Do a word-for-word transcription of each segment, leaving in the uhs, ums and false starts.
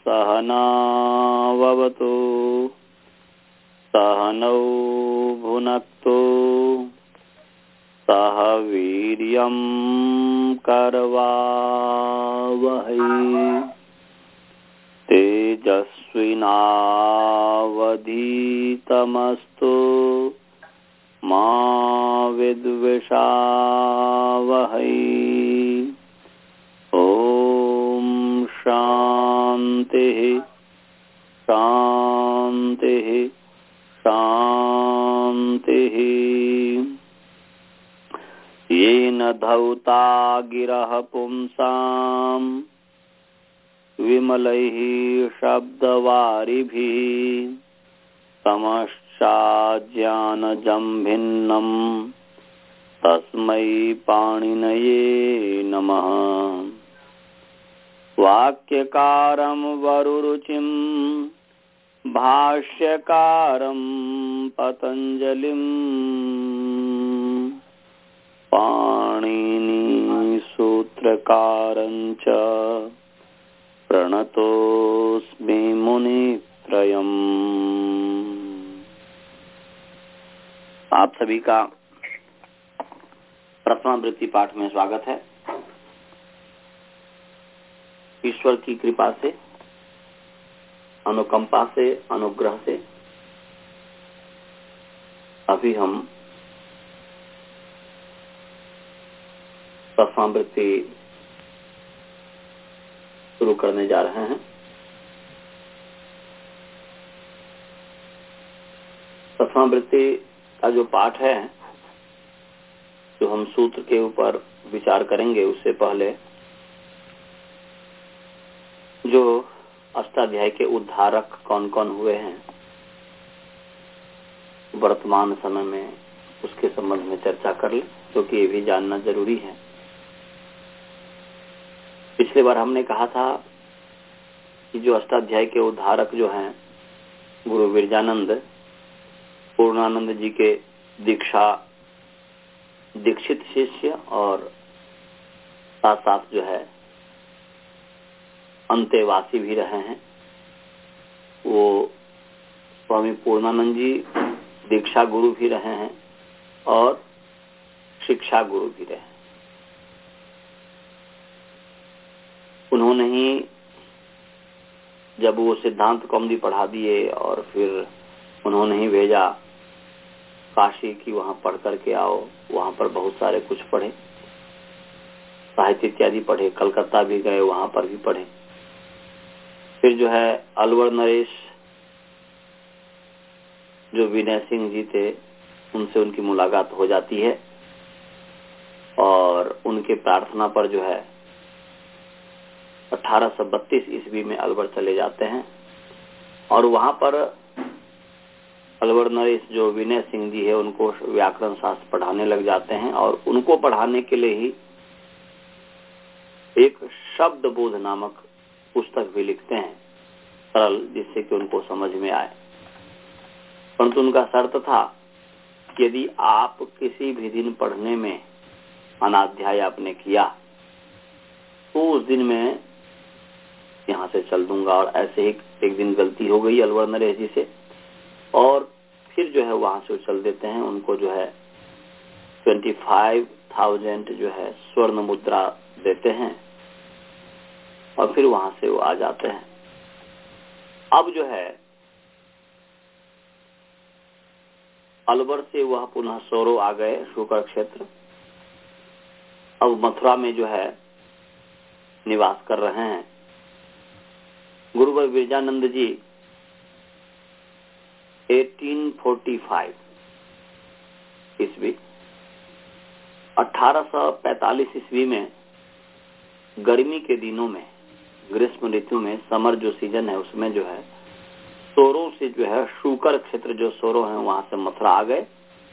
सहनाववतु सहनौ भुनक्तु सह वीर्यं करवावहै तेजस्विनावधीतमस्तु मा विद्विषावहै। ओम शांति शांति शांति। येन धौता गिरः पुंसाम् विमलैः शब्दवारिभिः तमश्चाज्ञानजं भिन्नम् तस्मै पाणिनये नमः। वाक्यकारं वरुरुचिं भाष्यकारं पतञ्जलिं पाणिनि सूत्रकारं च प्रणतोस्मि मुनित्रयम्। आप सभी का प्रथमावृत्ति पाठ में स्वागत है। ईश्वर की कृपा से, अनुकंपा से, अनुग्रह से अभी हम प्रथमावृत्ति शुरू करने जा रहे हैं। प्रथमावृत्ति का जो पाठ है, जो हम सूत्र के ऊपर विचार करेंगे, उससे पहले जो अष्टाध्याय के उद्धारक कौन कौन हुए हैं वर्तमान समय में, उसके संबंध में चर्चा कर ले, क्योंकि ये भी जानना जरूरी है। पिछले बार हमने कहा था कि जो अष्टाध्याय के उद्धारक जो हैं गुरु विरजानंद, पूर्णानंद जी के दीक्षा दीक्षित शिष्य और साथ साथ जो है अंतेवासी भी रहे हैं। वो स्वामी पूर्णानंद जी दीक्षा गुरु भी रहे हैं और शिक्षा गुरु भी रहे हैं। उन्होंने ही जब वो सिद्धांत कौमुदी पढ़ा दिए और फिर उन्होंने ही भेजा काशी की, वहां पढ़ करके आओ। वहां पर बहुत सारे कुछ पढ़े, साहित्य इत्यादि पढ़े, कलकत्ता भी गए, वहां पर भी पढ़े। फिर जो है अलवर नरेश जो विनय सिंह जी थे, उनसे उनकी मुलाकात हो जाती है और उनके प्रार्थना पर जो है अठारह सौ बत्तीस ईस्वी में अलवर चले जाते हैं और वहां पर अलवर नरेश जो विनय सिंह जी है, उनको व्याकरण शास्त्र पढ़ाने लग जाते हैं और उनको पढ़ाने के लिए ही एक शब्द बोध नामक पुस्तक भी लिखते हैं, सरल, जिससे कि उनको समझ में आए। परंतु उनका शर्त था कि यदि आप किसी भी दिन पढ़ने में अनाध्याय आपने किया तो उस दिन में यहाँ से चल दूंगा। और ऐसे ही एक दिन गलती हो गई अलवर नरेश जी से और फिर जो है वहां से चल देते हैं। उनको जो है ट्वेंटी फाइव थाउजेंड जो है स्वर्ण मुद्रा देते हैं और फिर वहां से वो आ जाते हैं। अब जो है अलवर से वह पुनः सोरो आ गए, शुकर क्षेत्र। अब मथुरा में जो है निवास कर रहे हैं। गुरुवर विरजानंद जी अठारह सौ पैंतालीस ईस्वी अठारह सौ पैंतालीस ईस्वी में गर्मी के दिनों में, ग्रीष्म ऋतु में, समर जो सीजन है उसमें जो है सोरो से जो है शुकर क्षेत्र जो सोरो है वहां से मथुरा आ गए।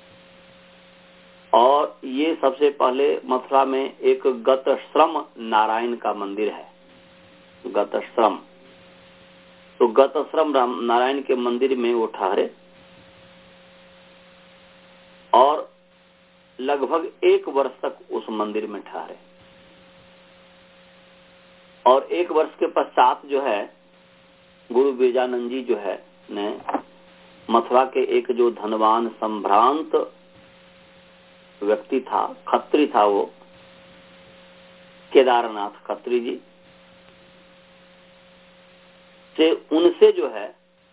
और ये सबसे पहले मथुरा में एक गतश्रम नारायण का मंदिर है, गतश्रम। तो गतश्रम नारायण के मंदिर में वो ठहरे और लगभग एक वर्ष तक उस मंदिर में ठहरे। और एक वर्ष के पश्चात जो है गुरु बिरजानंद जी जो है ने मथुरा के एक जो धनवान संभ्रांत व्यक्ति था, खत्री था, वो केदारनाथ खत्री जी से उनसे जो है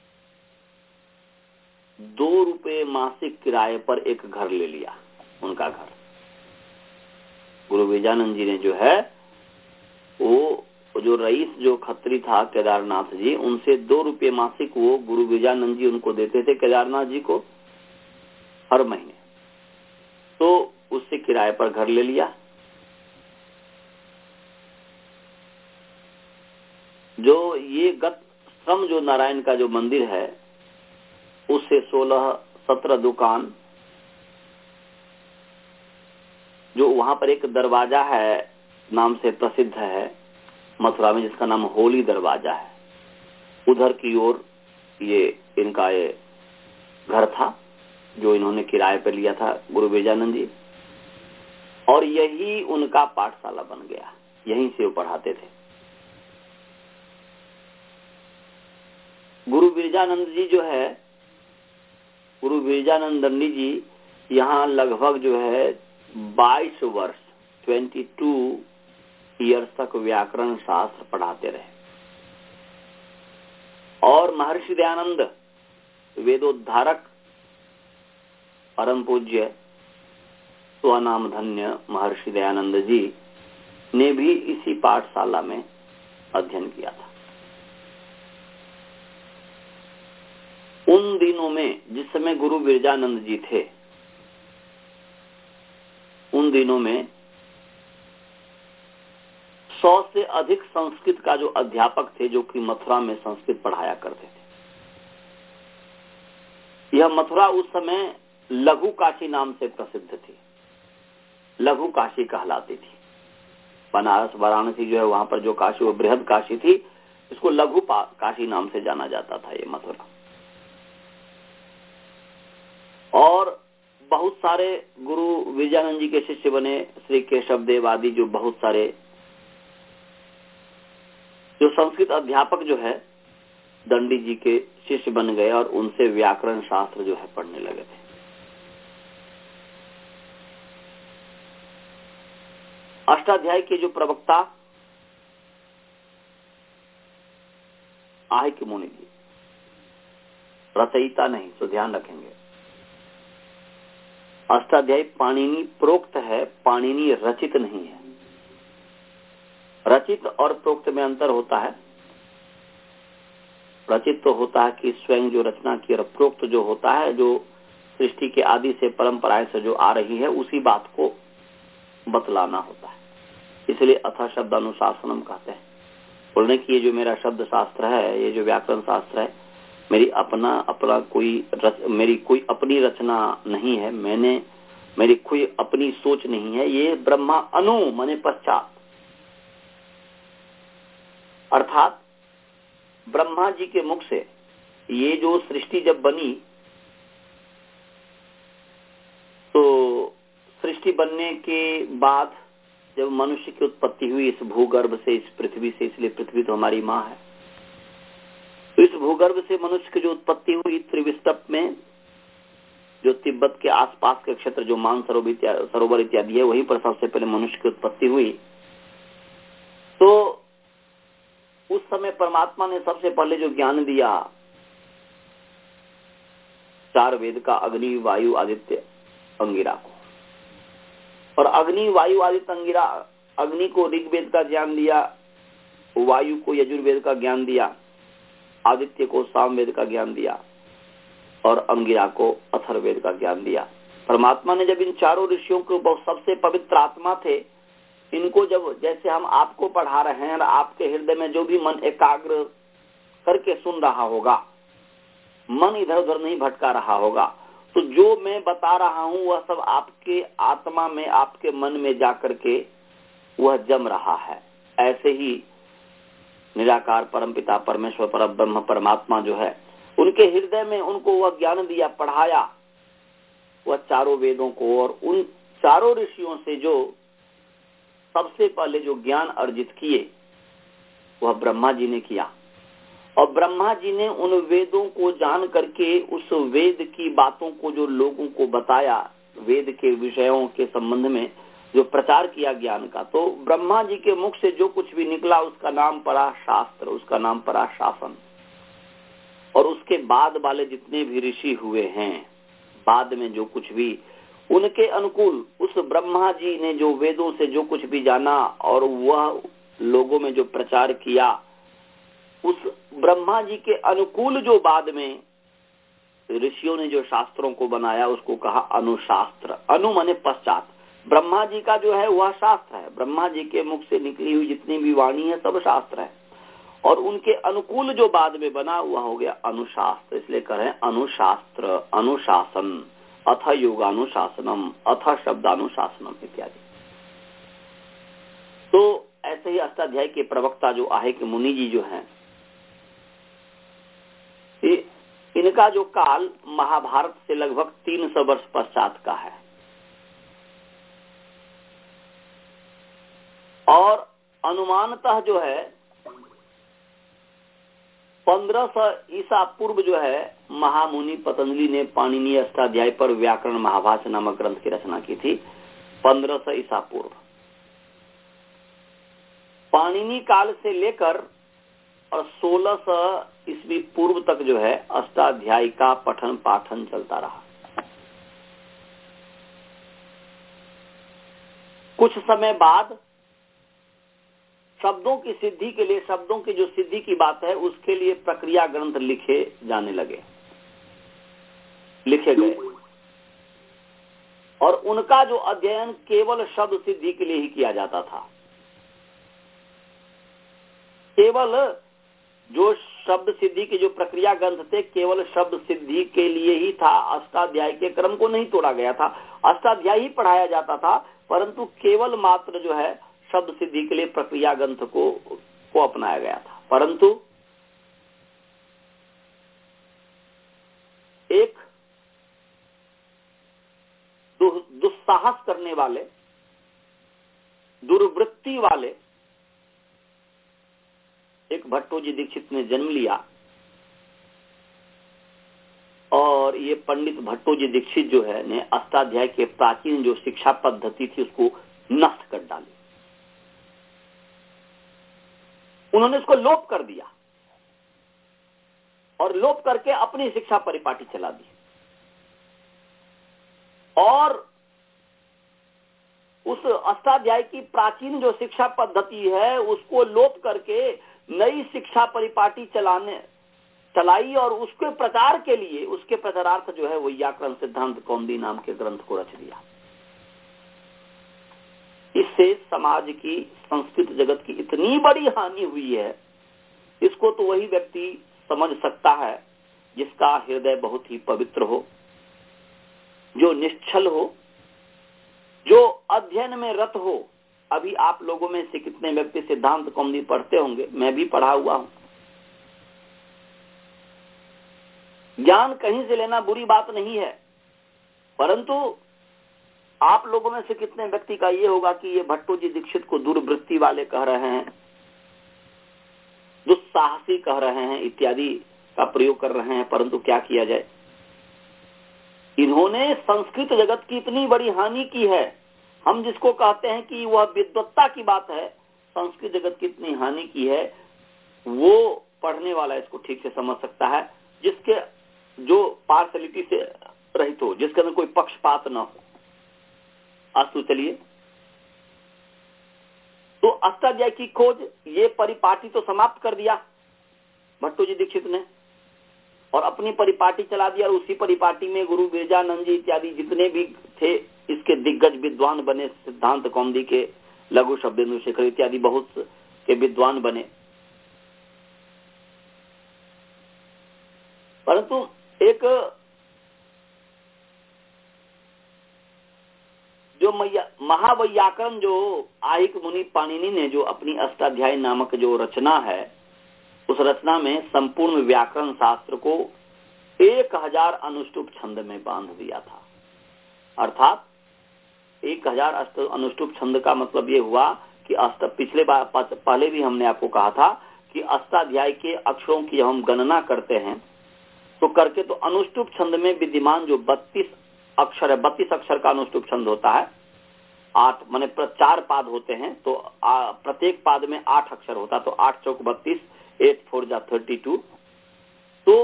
दो रुपए मासिक किराए पर एक घर ले लिया। उनका घर गुरु बिरजानंद जी ने जो है वो जो रईस जो खत्री था केदारनाथ जी, उनसे दो रुपये मासिक वो गुरु बिरजानंद जी उनको देते थे केदारनाथ जी को हर महीने। तो उससे किराए पर घर ले लिया। जो ये गत श्रम जो नारायण का जो मंदिर है उससे सोलह सत्रह दुकान, जो वहां पर एक दरवाजा है नाम से प्रसिद्ध है मथुरा में, जिसका नाम होली दरवाजा है, उधर की ओर ये इनका ये घर था जो इन्होंने किराए पर लिया था गुरु बिरजानंद जी, और यही उनका पाठशाला बन गया। यहीं से वो पढ़ाते थे। गुरु बिरजानंद जी जो है गुरु बिरजानंद दंडी जी यहाँ लगभग जो है बाईस वर्ष बाईस ईयर्स तक व्याकरण शास्त्र पढ़ाते रहे। और महर्षि दयानंद वेदोद्धारक परम पूज्य स्वनाम धन्य महर्षि दयानंद जी ने भी इसी पाठशाला में अध्ययन किया था। उन दिनों में जिस समय गुरु बिरजानंद जी थे, उन दिनों में सौ से अधिक संस्कृत का जो अध्यापक थे जो कि मथुरा में संस्कृत पढ़ाया करते थे। यह मथुरा उस समय लघु काशी नाम से प्रसिद्ध थी, लघु काशी कहलाती थी। बनारस वाराणसी जो है वहां पर जो काशी वो बृहद काशी थी, इसको लघु काशी नाम से जाना जाता था ये मथुरा। और बहुत सारे गुरु बिरजानंद जी के शिष्य बने, श्री केशव देव आदि जो बहुत सारे जो संस्कृत अध्यापक जो है दंडी जी के शिष्य बन गए और उनसे व्याकरण शास्त्र जो है पढ़ने लगे थे। अष्टाध्यायी के जो प्रवक्ता आय के मुनि जी, रचयिता नहीं, तो ध्यान रखेंगे। अष्टाध्यायी पाणिनि प्रोक्त है, पाणिनि रचित नहीं है। रचित और प्रोक्त में अंतर होता है। रचित तो होता है कि स्वयं जो रचना की, और प्रोक्त जो होता है जो सृष्टि के आदि से परंपराएं से जो आ रही है उसी बात को बतलाना होता है। इसलिए अथ शब्द अनुशासनम कहते हैं। बोलने की ये जो मेरा शब्द शास्त्र है, ये जो व्याकरण शास्त्र है, मेरी अपना अपना कोई रच, मेरी कोई अपनी रचना नहीं है, मैंने मेरी कोई अपनी सोच नहीं है। ये ब्रह्मा अनु माने पश्चात, अर्थात ब्रह्मा जी के मुख से ये जो सृष्टि जब बनी तो सृष्टि बनने के बाद जब मनुष्य की उत्पत्ति हुई इस भूगर्भ से, इस पृथ्वी से, इसलिए पृथ्वी तो हमारी माँ है, तो इस भूगर्भ से मनुष्य की जो उत्पत्ति हुई त्रिविष्टप में, जो तिब्बत के आसपास के क्षेत्र जो मान सरोवर इत्यादि है, वहीं पर सबसे पहले मनुष्य की उत्पत्ति हुई। तो उस समय परमात्मा ने सबसे पहले जो ज्ञान दिया चार वेद का, अग्नि वायु आदित्य अंगिरा को, और अग्नि वायु आदित्य अंगिरा, अग्नि को ऋग्वेद का ज्ञान दिया, वायु को यजुर्वेद का ज्ञान दिया, आदित्य को सामवेद का ज्ञान दिया और अंगिरा को अथर्ववेद का ज्ञान दिया। परमात्मा ने जब इन चारों ऋषियों को बहुत सबसे पवित्र आत्मा थे, इनको जब जैसे हम आपको पढ़ा रहे हैं और आपके हृदय में जो भी मन एकाग्र करके सुन रहा होगा, मन इधर उधर नहीं भटका रहा होगा, तो जो मैं बता रहा हूं वह सब आपके आत्मा में, आपके मन में जाकर के वह जम रहा है। ऐसे ही निराकार परमपिता परमेश्वर पर ब्रह्म परमात्मा जो है, उनके हृदय में उनको वह ज्ञान दिया, पढ़ाया वह चारों वेदों को, और उन चारों ऋषियों से जो सबसे पहले जो ज्ञान अर्जित किए वह ब्रह्मा जी ने किया। और ब्रह्मा जी ने उन वेदों को जान करके उस वेद की बातों को जो लोगों को बताया, वेद के विषयों के संबंध में जो प्रचार किया ज्ञान का, तो ब्रह्मा जी के मुख से जो कुछ भी निकला उसका नाम पड़ा शास्त्र, उसका नाम पड़ा शासन। और उसके बाद वाले जितने भी ऋषि हुए हैं, बाद में जो कुछ भी उनके अनुकूल, उस ब्रह्मा जी ने जो वेदों से जो कुछ भी जाना और वह लोगों में जो प्रचार किया, उस ब्रह्मा जी के अनुकूल जो बाद में ऋषियों ने जो शास्त्रों को बनाया उसको कहा अनुशास्त्र। अनु माने पश्चात। ब्रह्मा जी का जो है वह शास्त्र है, ब्रह्मा जी के मुख से निकली हुई जितनी भी वाणी है सब शास्त्र है, और उनके अनुकूल जो बाद में बना वह हो गया अनुशास्त्र। इसलिए करें अनुशास्त्र, अनुशासन, अथ योगानुशासनम, अथ शब्दानुशासनम इत्यादि। तो ऐसे ही अष्टाध्यायी के प्रवक्ता जो आहे के मुनि जी जो हैं, इनका जो काल महाभारत से लगभग तीन सौ वर्ष पश्चात का है, और अनुमानतः जो है पंद्रह सौ ईसा पूर्व जो है महामुनि पतंजलि ने पाणिनीय अष्टाध्यायी पर व्याकरण महाभाष्य नामक ग्रंथ की रचना की थी। पंद्रह सौ ईसा पूर्व पाणिनी काल से लेकर और सोलह सौ ईस्वी पूर्व तक जो है अष्टाध्यायी का पठन पाठन चलता रहा। कुछ समय बाद शब्दों की सिद्धि के लिए, शब्दों की जो सिद्धि की बात है उसके लिए प्रक्रिया ग्रंथ लिखे जाने लगे, लिखे गए, और उनका जो अध्ययन केवल शब्द सिद्धि के लिए ही किया जाता था। केवल जो शब्द सिद्धि के जो प्रक्रिया ग्रंथ थे केवल शब्द सिद्धि के लिए ही था, अष्टाध्यायी के क्रम को नहीं तोड़ा गया था। अष्टाध्यायी ही पढ़ाया जाता था, परंतु केवल मात्र जो है शब्द सिद्धि के लिए प्रक्रिया ग्रंथ को को अपनाया गया था। परंतु एक दुस्साहस करने वाले, दुर्वृत्ति वाले एक भट्टोजी दीक्षित ने जन्म लिया, और ये पंडित भट्टोजी दीक्षित जो है ने अष्टाध्याय के प्राचीन जो शिक्षा पद्धति थी उसको नष्ट कर डाली। उन्होंने इसको लोप कर दिया और लोप करके अपनी शिक्षा परिपाटी चला दी, और उस अष्टाध्याय की प्राचीन जो शिक्षा पद्धति है उसको लोप करके नई शिक्षा परिपाटी चलाने चलाई, और उसके प्रचार के लिए, उसके प्रचारार्थ जो है वैयाकरण सिद्धांत कौमुदी नाम के ग्रंथ को रच दिया। इससे समाज की, संस्कृत जगत की इतनी बड़ी हानि हुई है, इसको तो वही व्यक्ति समझ सकता है जिसका हृदय बहुत ही पवित्र हो, जो निश्चल हो, जो अध्ययन में रत हो। अभी आप लोगों में से कितने व्यक्ति सिद्धांत कौमुदी पढ़ते होंगे, मैं भी पढ़ा हुआ हूं। ज्ञान कहीं से लेना बुरी बात नहीं है, परंतु आप लोगों में से कितने व्यक्ति का ये होगा कि ये भट्टोजी दीक्षित को दुर्वृत्ति वाले कह रहे हैं, दुस्साहसी कह रहे हैं, इत्यादि का प्रयोग कर रहे हैं, परंतु क्या किया जाए। इन्होंने संस्कृत जगत की इतनी बड़ी हानि की है। हम जिसको कहते हैं कि वह विद्वत्ता की बात है, संस्कृत जगत की इतनी हानि की है, वो पढ़ने वाला इसको ठीक से समझ सकता है, जिसके जो पार्शलिटी से रहित हो, जिसके अंदर कोई पक्षपात न हो। अस्तु, चलिए, तो अष्टाध्यायी की खोज, ये परिपाटी तो समाप्त कर दिया भट्टोजी दीक्षित ने, और अपनी परिपाटी चला दिया, और उसी परिपाटी में गुरु बिरजानंद जी इत्यादि जितने भी थे इसके दिग्गज विद्वान बने। सिद्धांत कौमुदी के लघु शब्देंदु शेखर इत्यादि बहुत के विद्वान बने। परंतु एक जो महावैयाकरण जो आहिक मुनि पाणिनि ने जो अपनी अष्टाध्यायी नामक जो रचना है, उस रचना में संपूर्ण व्याकरण शास्त्र को एक हजार अनुष्टुप छंद में बांध दिया था। अर्थात एक हजार अनुष्टुप छंद का मतलब ये हुआ कि अष्ट पिछले बार पहले भी हमने आपको कहा था कि अष्टाध्याय के अक्षरों की जब हम गणना करते हैं तो करके तो अनुष्टुप छंद में विद्यमान जो बत्तीस अक्षर है, बत्तीस अक्षर का अनुष्टुप छंद होता है, आठ माने चार पाद होते हैं, तो प्रत्येक पाद में आठ अक्षर होता है, तो आठ चौक बत्तीस, एट फोर जा थर्टी टू। तो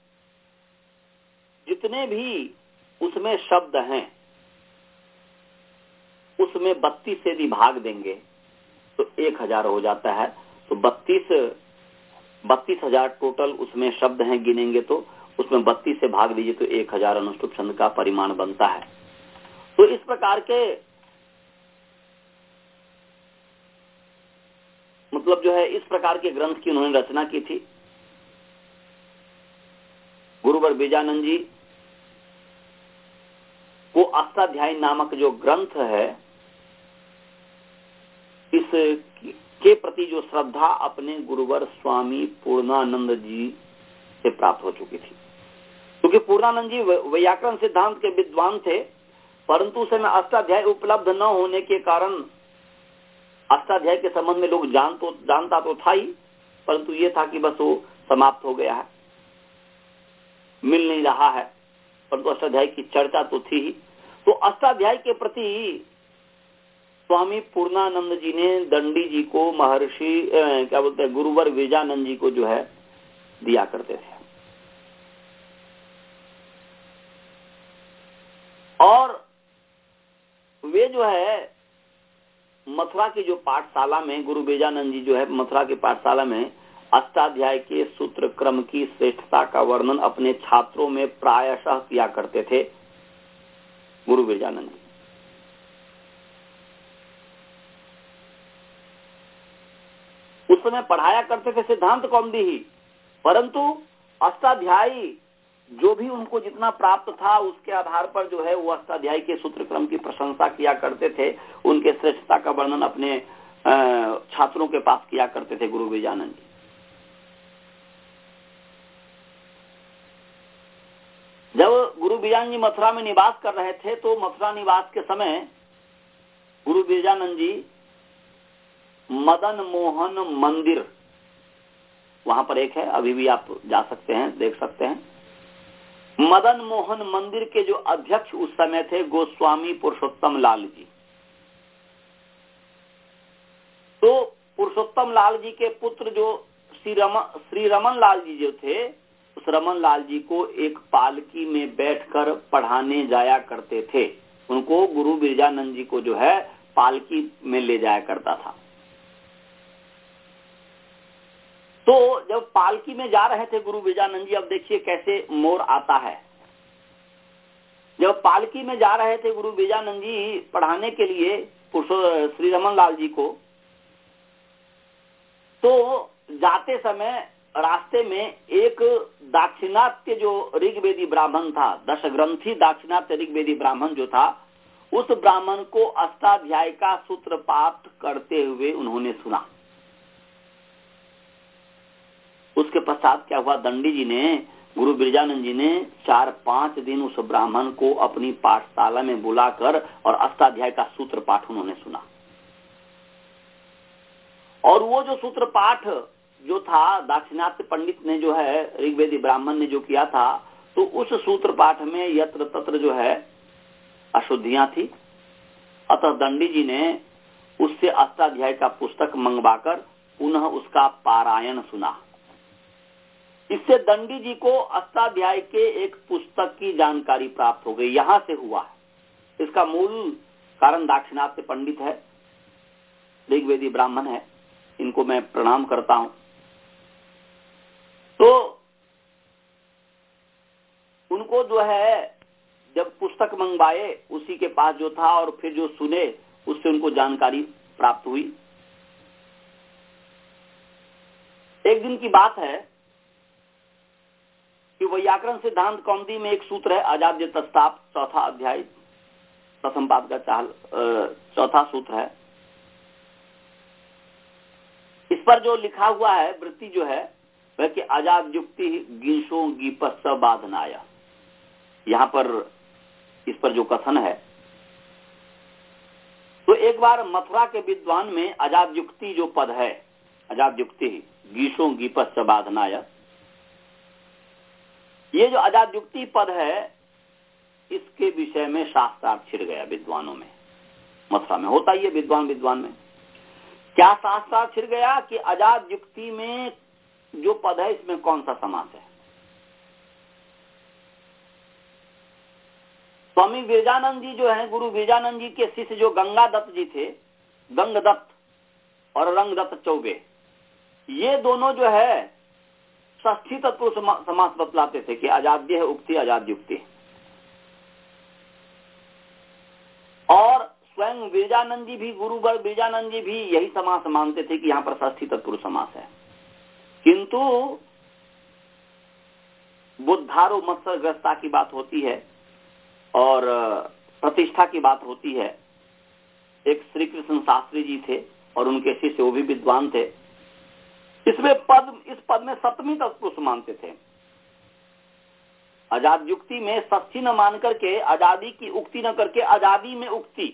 जितने भी उसमें शब्द हैं उसमें बत्तीस से यदि भाग देंगे तो एक हजार हो जाता है। तो बत्तीस बत्तीस हजार टोटल उसमें शब्द हैं, गिनेंगे तो उसमें बत्तीस से भाग दीजिए तो एक हजार अनुष्टुप छंद का परिमाण बनता है। तो इस प्रकार के मतलब जो है इस प्रकार के ग्रंथ की उन्होंने रचना की थी। गुरुवर बीजानंद जी को अष्टाध्यायी नामक जो ग्रंथ है इस के प्रति जो श्रद्धा अपने गुरुवर स्वामी पूर्णानंद जी से प्राप्त हो चुकी थी, क्योंकि पूर्णानंद जी व्याकरण सिद्धांत के विद्वान थे, परंतु उस समय अष्टाध्याय उपलब्ध न होने के कारण अष्टाध्याय के संबंध में लोग जान तो जानता तो था ही, परंतु ये था कि बस वो समाप्त हो गया है, मिल नहीं रहा है, परंतु अष्टाध्याय की चर्चा तो थी ही। तो अष्टाध्याय के प्रति स्वामी पूर्णानंद जी ने दंडी जी को महर्षि क्या बोलते हैं गुरुवर विजानंद जी को जो है दिया करते थे। और वे जो है मथुरा की जो पाठशाला में गुरु विजानंद जी जो है मथुरा की पाठशाला में अष्टाध्याय के सूत्र क्रम की श्रेष्ठता का वर्णन अपने छात्रों में प्रायशः किया करते थे गुरु विजानंद जी। उस समय पढ़ाया करते थे सिद्धांत कौमुदी ही, परंतु अष्टाध्यायी जो भी उनको जितना प्राप्त था उसके आधार पर जो है वो अष्टाध्यायी के सूत्र क्रम की प्रशंसा किया करते थे, उनके श्रेष्ठता का वर्णन अपने छात्रों के पास किया करते थे गुरु विजानंद जी। जब गुरु विजानंद जी मथुरा में निवास कर रहे थे तो मथुरा निवास के समय गुरु विजानंद जी मदन मोहन मंदिर वहां पर एक है, अभी भी आप जा सकते हैं, देख सकते हैं। मदन मोहन मंदिर के जो अध्यक्ष उस समय थे गोस्वामी पुरुषोत्तम लाल जी। तो पुरुषोत्तम लाल जी के पुत्र जो श्री रमन श्री रमन लाल जी जो थे, उस रमन लाल जी को एक पालकी में बैठकर पढ़ाने जाया करते थे। उनको गुरु विजानंद जी को जो है पालकी में ले जाया करता था। तो जब पालकी में जा रहे थे गुरु विजानंद जी, अब देखिए कैसे मोड़ आता है। जब पालकी में जा रहे थे गुरु विजानंद जी पढ़ाने के लिए श्री रमन लाल जी को, तो जाते समय रास्ते में एक दाक्षिणात्य जो ऋग्वेदी ब्राह्मण था, दश ग्रंथी दाक्षिणात्य ऋग्वेदी ब्राह्मण जो था, उस ब्राह्मण को अष्टाध्याय का सूत्र पाठ करते हुए उन्होंने सुना। उसके पश्चात क्या हुआ, दंडी जी ने गुरु विजानंद जी ने चार पांच दिन उस ब्राह्मण को अपनी पाठशाला में बुलाकर और अष्टाध्याय का सूत्र पाठ उन्होंने सुना। और वो जो सूत्र पाठ जो था दाक्षिणात्य पंडित ने जो है ऋग्वेदी ब्राह्मण ने जो किया था, तो उस सूत्र पाठ में यत्र तत्र जो है अशुद्धियां थी। अतः दंडी जी ने उससे अष्टाध्याय का पुस्तक मंगवाकर पुनः उसका पारायण सुना। इससे दंडी जी को अष्टाध्याय के एक पुस्तक की जानकारी प्राप्त हो गई। यहां से हुआ। इसका मूल कारण दाक्षिणात्य पंडित है, ऋग्वेदी ब्राह्मण है, इनको मैं प्रणाम करता हूं। तो उनको जो है जब पुस्तक मंगवाए उसी के पास जो था और फिर जो सुने उससे उनको जानकारी प्राप्त हुई। एक दिन की बात है कि व्याकरण सिद्धांत कौमुदी में एक सूत्र है आजाद्य तस्ताप, चौथा अध्याय प्रथम पाद का चाल चौथा सूत्र है। इस पर जो लिखा हुआ है वृत्ति जो है वह कि आजाद युक्ति गीशो गीपस बाधनाया, यहाँ पर इस पर जो कथन है। तो एक बार मथुरा के विद्वान में आजाद युक्ति जो पद है अजाद युक्ति गीसो गीपस्य बाधनाय, ये जो अजाद युक्ति पद है इसके विषय में शास्त्रार्थ छिड़ गया विद्वानों में। मथुरा में होता ही है विद्वान विद्वान में। क्या शास्त्रार्थ छिड़ गया कि अजाद युक्ति में जो पद है इसमें कौन सा समास है। स्वामी विरजानंद जी जो है, गुरु विरजानंद जी के शिष्य जो गंगा दत्त जी थे, गंग दत्त और रंग दत्त चौबे, ये दोनों जो है षष्ठी तत्पुरुष समास बतलाते थे कि अजाद्य है उक्ति अजाद युक्ति। और स्वयं विरजानंद जी भी, गुरुवर विरजानंद जी भी यही समास मानते थे कि यहाँ पर षष्ठी तत्पुरुष समास है। किंतु बुद्धारो मत्सरग्रस्ता की बात होती है और प्रतिष्ठा की बात होती है। एक श्री कृष्ण शास्त्री जी थे और उनके शिष्य वो भी विद्वान थे। इसमें पद, इस पद में सप्तमी तत्पुरुष मानते थे। अजाद युक्ति में षष्ठी न मान करके, आजादी की उक्ति न करके आजादी में उक्ति,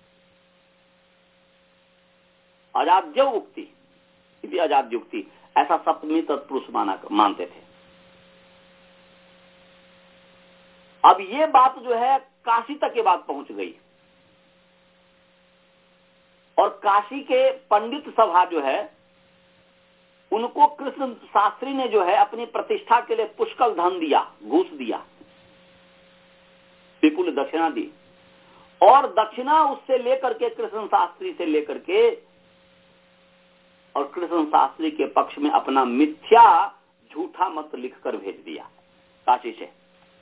अजाद्य उक्ति, अजाद युक्ति, ऐसा सप्तमी तत्पुरुष माना मानते थे। अब ये बात जो है काशी तक ये बात पहुंच गई और काशी के पंडित सभा जो है उनको कृष्ण शास्त्री ने जो है अपनी प्रतिष्ठा के लिए पुष्कल धन दिया, घूस दिया, विपुल दक्षिणा दी। और दक्षिणा उससे लेकर के कृष्ण शास्त्री से लेकर के और कृष्ण शास्त्री के पक्ष में अपना मिथ्या झूठा मत लिखकर भेज दिया काशी से।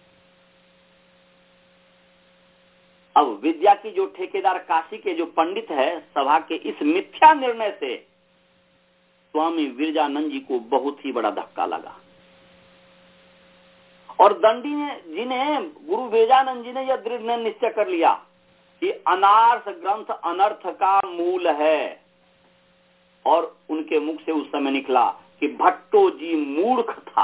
अब विद्या की जो ठेकेदार काशी के जो पंडित है, सभा के इस मिथ्या निर्णय से स्वामी विरजानंद जी को बहुत ही बड़ा धक्का लगा और दंडी ने जी ने, गुरु विरजानंद जी ने यह दृढ़ निश्चय कर लिया कि अनार्थ ग्रंथ अनर्थ का मूल है। और उनके मुख से उस समय निकला कि भट्टो जी मूर्ख था।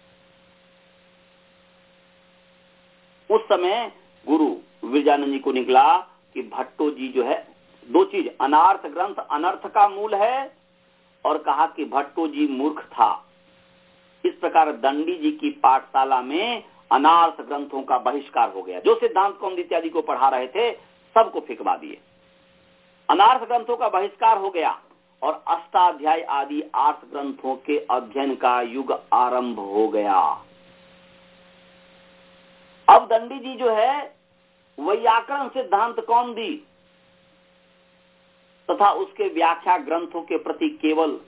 उस समय गुरु विरजानंद जी को निकला कि भट्टो जी जो है, दो चीज, अनार्थ ग्रंथ अनर्थ का मूल है और कहा कि भट्टो जी मूर्ख था। इस प्रकार दंडी जी की पाठशाला में अनार्थ ग्रंथों का बहिष्कार हो गया। जो सिद्धांत कौमुदी इत्यादि को पढ़ा रहे थे सबको फेंकवा दिए। अनार्थ ग्रंथों का बहिष्कार हो गया और अष्टाध्याय आदि आर्थ ग्रंथों के अध्ययन का युग आरंभ हो गया। अब दंडी जी जो है वैयाकरण सिद्धांत कौमुदी तथा उसके व्याख्या ग्रंथों के प्रति केवल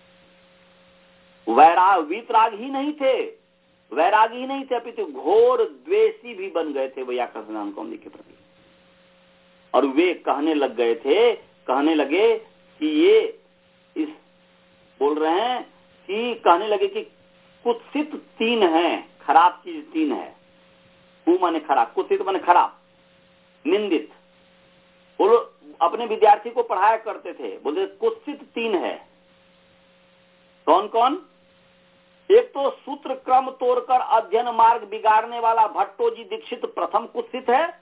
वैराग वीतराग ही नहीं थे, वैरागी ही नहीं थे, अपितु घोर द्वेषी भी बन गए थे वैयाकरण सिद्धांत कौमुदी के प्रति। और वे कहने लग गए थे, कहने लगे कि ये इस बोल रहे हैं कि कहने लगे कि कुत्सित तीन है, खराब चीज तीन है। कु माने खराब, कुत्सित माने खराब, निंदित। बोलो अपने विद्यार्थी को पढ़ाया करते थे, बोलते कुत्सित तीन है। कौन कौन? एक तो सूत्र क्रम तोड़कर अध्ययन मार्ग बिगाड़ने वाला भट्टो जी दीक्षित प्रथम कुत्सित है।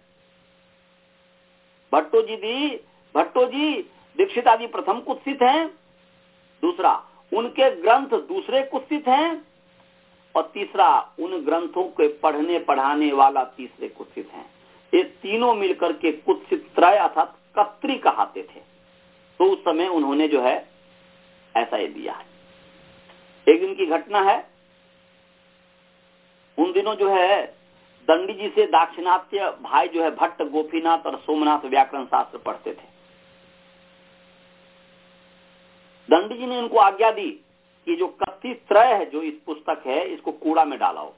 भट्टो जी दी भट्टो जी दीक्षित आदि प्रथम कुत्सित हैं। दूसरा, उनके ग्रंथ दूसरे कुत्सित हैं। और तीसरा, उन ग्रंथों के पढ़ने पढ़ाने वाला तीसरे कुत्सित हैं। ये तीनों मिलकर के कुत्सित त्रय अर्थात कत्री कहाते थे। तो उस समय उन्होंने जो है ऐसा ही दिया है। एक दिन की घटना है, उन दिनों जो है दंडी जी से दाक्षिणात्य भाई जो है भट्ट गोपीनाथ और सोमनाथ व्याकरण शास्त्र पढ़ते थे। दंडी जी ने उनको आज्ञा दी कि जो कत्ती त्रय है, जो इस पुस्तक है, इसको कूड़ा में डालाओ।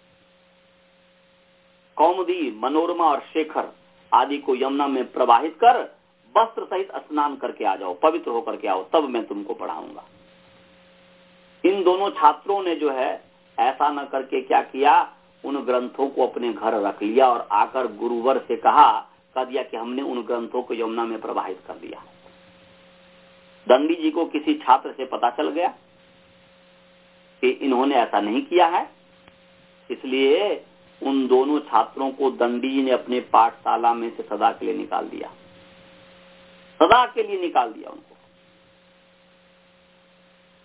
कौमुदी, मनोरमा और शेखर आदि को यमुना में प्रवाहित कर वस्त्र सहित स्नान करके आ जाओ, पवित्र होकर के आओ, तब मैं तुमको पढ़ाऊंगा। इन दोनों छात्रों ने जो है ऐसा न करके क्या किया, उन ग्रंथों को अपने घर रख लिया और आकर गुरुवर से कहा कह दिया कि हमने उन ग्रंथों को यमुना में प्रवाहित कर दिया। दंडी जी को किसी छात्र से पता चल गया कि इन्होंने ऐसा नहीं किया है, इसलिए उन दोनों छात्रों को दंडी जी ने अपने पाठशाला में से सदा के लिए निकाल दिया, सदा के लिए निकाल दिया उनको।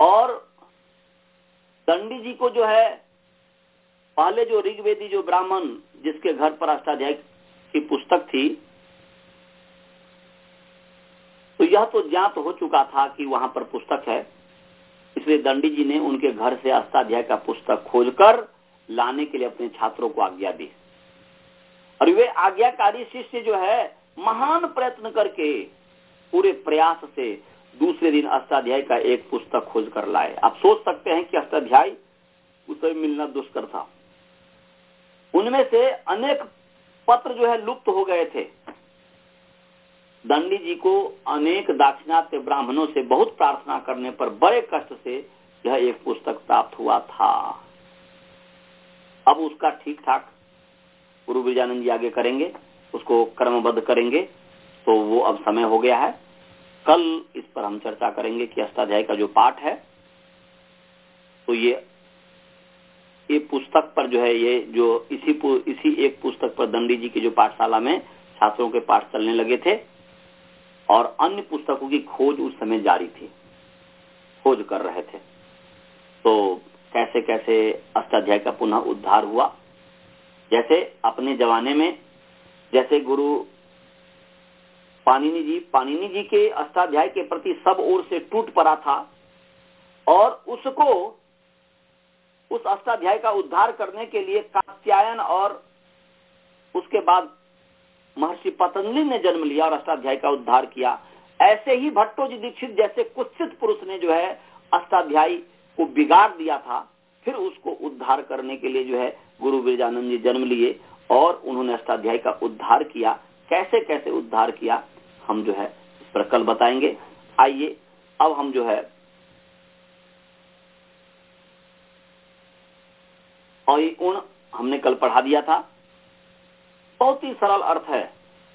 और दंडी जी को जो है पहले जो ऋग्वेदी जो ब्राह्मण जिसके घर पर अष्टाध्यायी की पुस्तक थी, तो यह तो ज्ञात हो चुका था कि वहां पर पुस्तक है, इसलिए दंडी जी ने उनके घर से अष्टाध्याय का पुस्तक खोजकर लाने के लिए अपने छात्रों को आज्ञा दी। और वे आज्ञाकारी शिष्य जो है महान प्रयत्न करके पूरे प्रयास से दूसरे दिन अष्टाध्याय का एक पुस्तक खोज कर लाए। आप सोच सकते हैं कि अष्टाध्याय उसे मिलना दुष्कर था। उनमें से अनेक पत्र जो है लुप्त हो गए थे। दंडी जी को अनेक दाक्षिणात्य ब्राह्मणों से बहुत प्रार्थना करने पर बड़े कष्ट से यह एक पुस्तक प्राप्त हुआ था। अब उसका ठीक ठाक गुरु विजयानंद जी आगे करेंगे, उसको क्रमबद्ध करेंगे। तो वो अब समय हो गया है, कल इस पर हम चर्चा करेंगे कि अष्टाध्याय का जो पाठ है, तो ये ये पुस्तक पर जो है, ये जो इसी इसी एक पुस्तक पर दंडी जी की जो पाठशाला में छात्रों के पाठ चलने लगे थे और अन्य पुस्तकों की खोज उस समय जारी थी, खोज कर रहे थे। तो कैसे कैसे अष्टाध्याय का पुनः उद्धार हुआ। जैसे अपने जमाने में जैसे गुरु पाणिनि जी पाणिनि जी के अष्टाध्याय के प्रति सब ओर से टूट पड़ा था और उसको उस अष्टाध्याय का उद्धार करने के लिए कात्यायन और उसके बाद महर्षि पतंजलि ने जन्म लिया और अष्टाध्याय का उद्धार किया। ऐसे ही भट्टोजी दीक्षित जैसे कुत्सित पुरुष ने जो है अष्टाध्यायी को बिगाड़ दिया था, फिर उसको उद्धार करने के लिए जो है गुरु विजयानंद जी जन्म लिए और उन्होंने अष्टाध्याय का उद्धार किया। कैसे कैसे उद्धार किया हम जो है इस पर कल बताएंगे। आइए अब हम जो है और ये उन हमने कल पढ़ा दिया था, बहुत ही सरल अर्थ है।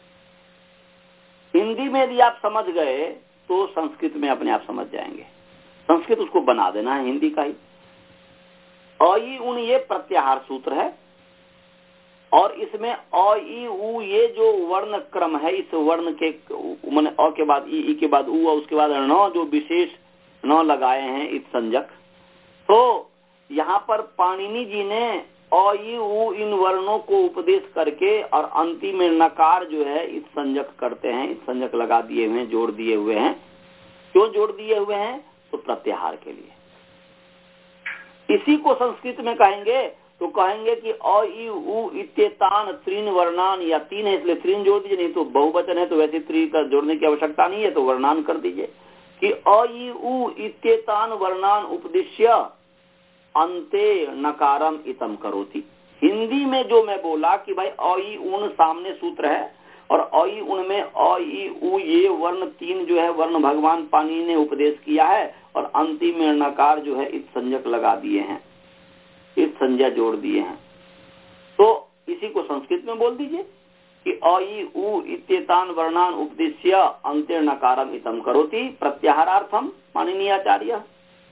हिंदी में यदि आप समझ गए तो संस्कृत में अपने आप समझ जाएंगे। संस्कृत उसको बना देना है हिंदी का ही। अ ई उन ये प्रत्याहार सूत्र है और इसमें अ ई उ ये जो वर्ण क्रम है, इस वर्ण के माने अ के बाद ई, ई के बाद उ और उसके बाद न जो विशेष न लगाए हैं इत संजक। तो यहाँ पर पाणिनि जी ने अ ई उ इन वर्णों को उपदेश करके और अंतिम में नकार जो है इस संजक करते हैं, इस संजक लगा दिए हुए हैं, जोड़ दिए हुए हैं। क्यों जोड़ दिए हुए हैं? तो प्रत्याहार के लिए। इसी को संस्कृत में कहेंगे तो कहेंगे कि अ ई उ इत्येतान त्रीन वर्णान, या तीन है इसलिए त्रीन जोड़ दीजिए, नहीं तो बहुवचन है तो वैसे त्रि का जोड़ने की आवश्यकता नहीं है तो वर्णान कर दीजिए कि अ ई उ इत्येतान वर्णान उपदिश्य अंते नकारम इतम करोति। हिंदी में जो मैं बोला कि भाई अ ई उन सामने सूत्र है और अ ई उन में अ ई उ ये वर्ण तीन जो है वर्ण भगवान पाणिनि ने उपदेश किया है और अंतिम में नकार जो है इस संजक लगा दिए हैं, इस संज्ञा जोड़ दिए हैं। तो इसी को संस्कृत में बोल दीजिए कि अ ई उ इत्येतान वर्णान उपदिश्य अंते नकारम इतम करोति प्रत्याहारार्थम पाणिनि आचार्य।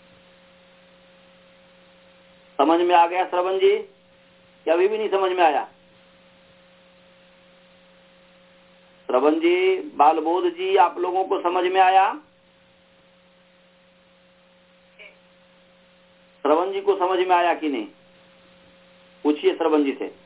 समझ में आ गया श्रवण जी? क्या अभी भी नहीं समझ में आया? श्रवण जी, बालबोध जी, आप लोगों को समझ में आया? श्रवण जी को समझ में आया कि नहीं? पूछिए श्रवण जी से।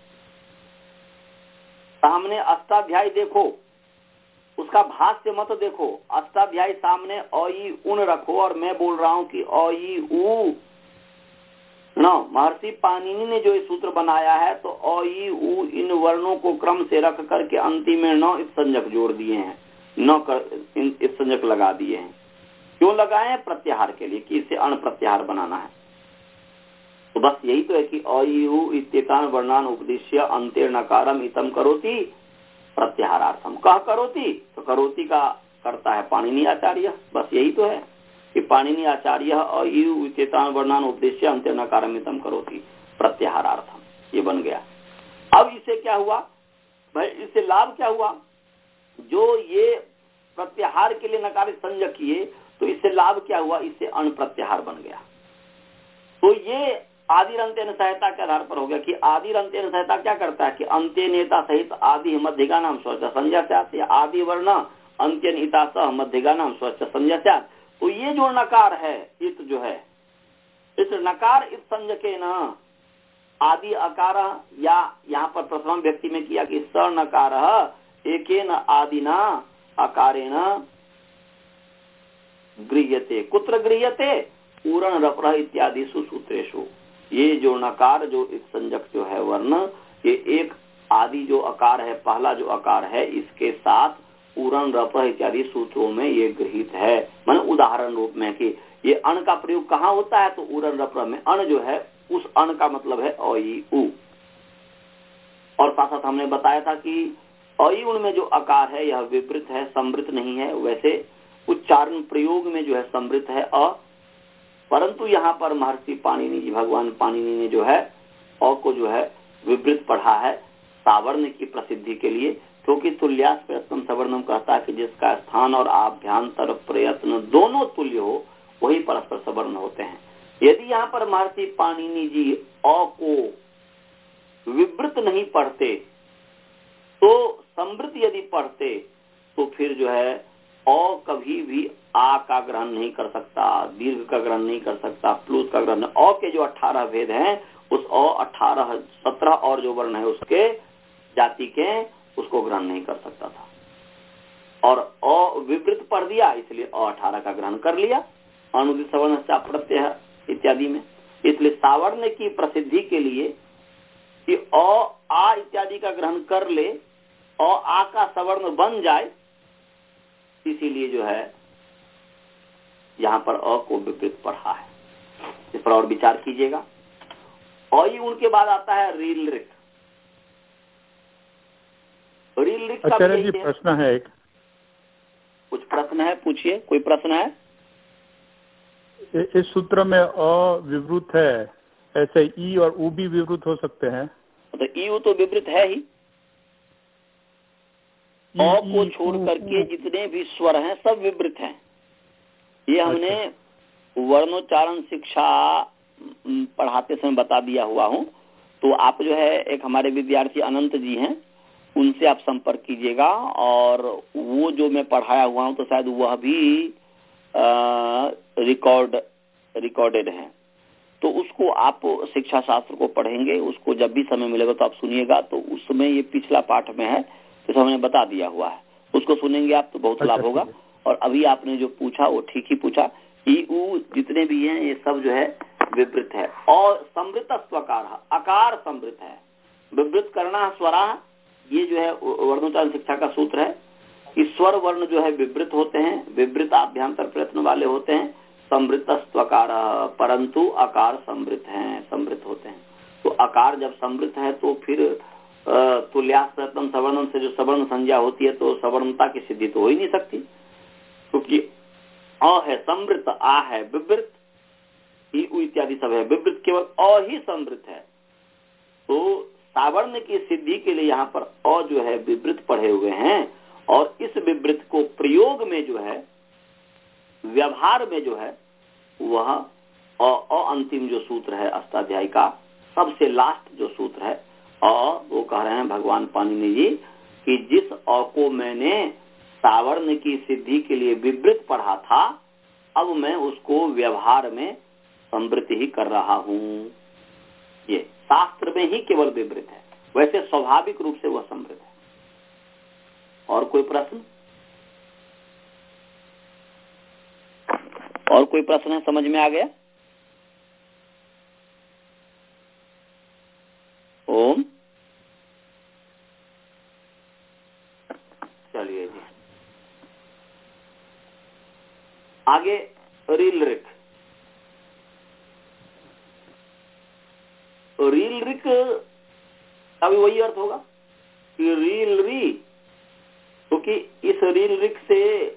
सामने अष्टाध्याय देखो, उसका भाष्य मत देखो। अष्टाध्याय सामने अ ई उन रखो और मैं बोल रहा हूं कि अ ई उ न। महर्षि पाणिनि ने जो ये सूत्र बनाया है तो अ ई उ इन वर्णों को क्रम से रख करके अंतिम में न इस संजक जोड़ दिए हैं, न कर इन इस संजक लगा दिए हैं। क्यों लगाए हैं? प्रत्याहार के लिए, कि इसे अण प्रत्याहार बनाना है। तो बस यही तो है कि अ ई उ इत्येतान वर्णान उपदिश्य अंते नकारम इतम करोति प्रत्याहारार्थम। कह करोति तो करोति का करता है पाणिनि आचार्य। बस यही तो है कि पाणिनि आचार्य अ ई उ इत्येतान वर्णान उपदिश्य अंते नकारम इतम करोति प्रत्याहारार्थम। ये बन गया। अब इससे क्या हुआ भाई? इससे लाभ क्या हुआ? जो ये प्रत्याहार के लिए नकारित संजक किए तो इससे लाभ क्या हुआ? इससे अण प्रत्याहार बन गया। तो ये आदि अंत्यन सहायता के आधार पर हो गया कि आदि अंत्यन सहायता क्या करता है कि अंत्य नेता सहित आदि मध्यगा नाम स्वच्छ संज्ञा से आदि वर्ण अंत्यन इता सह मध्यगा नाम स्वच्छ संज्ञा से। तो ये जो नकार है इत जो है, इस नकार इत संजके न आदि अकार, या यहाँ पर प्रथम व्यक्ति में किया कि स नकार एकेन आदिना अकारेण गृह्यते। कुत्र गृह्यते? पूर्ण रपर इत्यादि सूत्रेषु। ये जो नकार जो इस संजक जो है वर्ण, ये एक आदि जो आकार है, पहला जो आकार है, इसके साथ पूर्ण रपर इत्यादि सूत्रों में ये गृहित है। माने उदाहरण रूप में कि ये अण का प्रयोग कहाँ होता है? तो उरण रपर में। अण जो है उस अण का मतलब है अ ई उ। और साथ साथ हमने बताया था कि अ ई उण में जो आकार है यह विवृत है, समृत नहीं है। वैसे उच्चारण प्रयोग में जो है समृत है अ, परंतु यहाँ पर महर्षि पाणिनि जी, भगवान पाणिनि ने जो है अ को जो है विवृत पढ़ा है सावर्ण की प्रसिद्धि के लिए, क्योंकि तुल्यास प्रयत्न सवर्णम कहता है कि जिसका स्थान और आभ्यंतर प्रयत्न दोनों तुल्य हो वही परस्पर सवर्ण होते हैं। यदि यहाँ पर महर्षि पाणिनि जी अ को विवृत नहीं पढ़ते तो समृत यदि पढ़ते तो फिर जो है अ कभी भी आ का ग्रहण नहीं कर सकता, दीर्घ का ग्रहण नहीं कर सकता, प्लुत का ग्रहण। अ के जो अठारह भेद हैं उस अ अठारह सत्रह और जो वर्ण है उसके जाति के उसको ग्रहण नहीं कर सकता था, और अ विवृत पढ़ दिया इसलिए अ अठारह का ग्रहण कर लिया अनुदित सवर्ण प्रत्यय इत्यादि में। इसलिए सावर्ण की प्रसिद्धि के लिए कि अ आ इत्यादि का ग्रहण कर ले, अ आ का सवर्ण बन जाए, इसीलिए जो है यहाँ पर अ को विपरीत पढ़ा है। इस पर और विचार कीजिएगा। अ ई उनके बाद आता है रील रिक। रील रिक का आचार्य जी प्रश्न है एक। कुछ प्रश्न है? पूछिए, कोई प्रश्न है? इस सूत्र में अ विवृत है, ऐसे ई और उ भी विवृत हो सकते हैं? तो ई उ तो विवृत है ही। अ को छोड़ करके जितने भी स्वर हैं सब विवृत हैं। ये हमने वर्णोच्चारण शिक्षा पढ़ाते समय बता दिया हुआ हूँ। तो आप जो है एक हमारे विद्यार्थी अनंत जी हैं, उनसे आप संपर्क कीजिएगा, और वो जो मैं पढ़ाया हुआ हूँ तो शायद वह भी रिकॉर्ड रिकॉर्डेड है। तो उसको आप शिक्षा शास्त्र को पढ़ेंगे, उसको जब भी समय मिलेगा तो आप सुनिएगा। तो उसमें ये पिछला पाठ में है तो हमने बता दिया हुआ है, उसको सुनेंगे आप तो बहुत लाभ होगा। और अभी आपने जो पूछा वो ठीक ही पूछा। ई उ जितने भी हैं ये सब जो है विवृत है। और समृत स्वकार, आकार समृत है। विवृत करना स्वरा, ये जो है वर्णोच्चारण शिक्षा का सूत्र है कि स्वर वर्ण जो है विवृत होते हैं, विवृत आभ्यंतर प्रयत्न वाले होते हैं। समृत स्वकार, परंतु आकार समृत हैं, समृत होते हैं। तो आकार जब समृत है तो फिर तुल्यास प्रयत्न सवर्णम से जो सवर्ण संज्ञा होती है तो सवर्णता की सिद्धि तो हो ही नहीं सकती, क्योंकि अ है समृत, आ है विवृत, ई उ इत्यादि सब है विवृत, केवल अ ही समृत है। तो सावर्ण की सिद्धि के लिए यहाँ पर अ जो है विवृत पढ़े हुए हैं, और इस विवृत को प्रयोग में जो है, व्यवहार में जो है, वह अ अंतिम जो सूत्र है अष्टाध्यायी का सबसे लास्ट जो सूत्र है अ, वो कह रहे हैं भगवान पाणिनि जी कि जिस अ को मैंने सावर्ण की सिद्धि के लिए विवृत पढ़ा था, अब मैं उसको व्यवहार में समृद्धि ही कर रहा हूँ। ये शास्त्र में ही केवल विवृत है, वैसे स्वाभाविक रूप से वह समृद्ध है। और कोई प्रश्न? और कोई प्रश्न है? समझ में आ गया? ओम। चलिए जी आगे। रील रिक, रील रिक का भी वही अर्थ होगा कि रील री, क्योंकि तो इस रील रिक से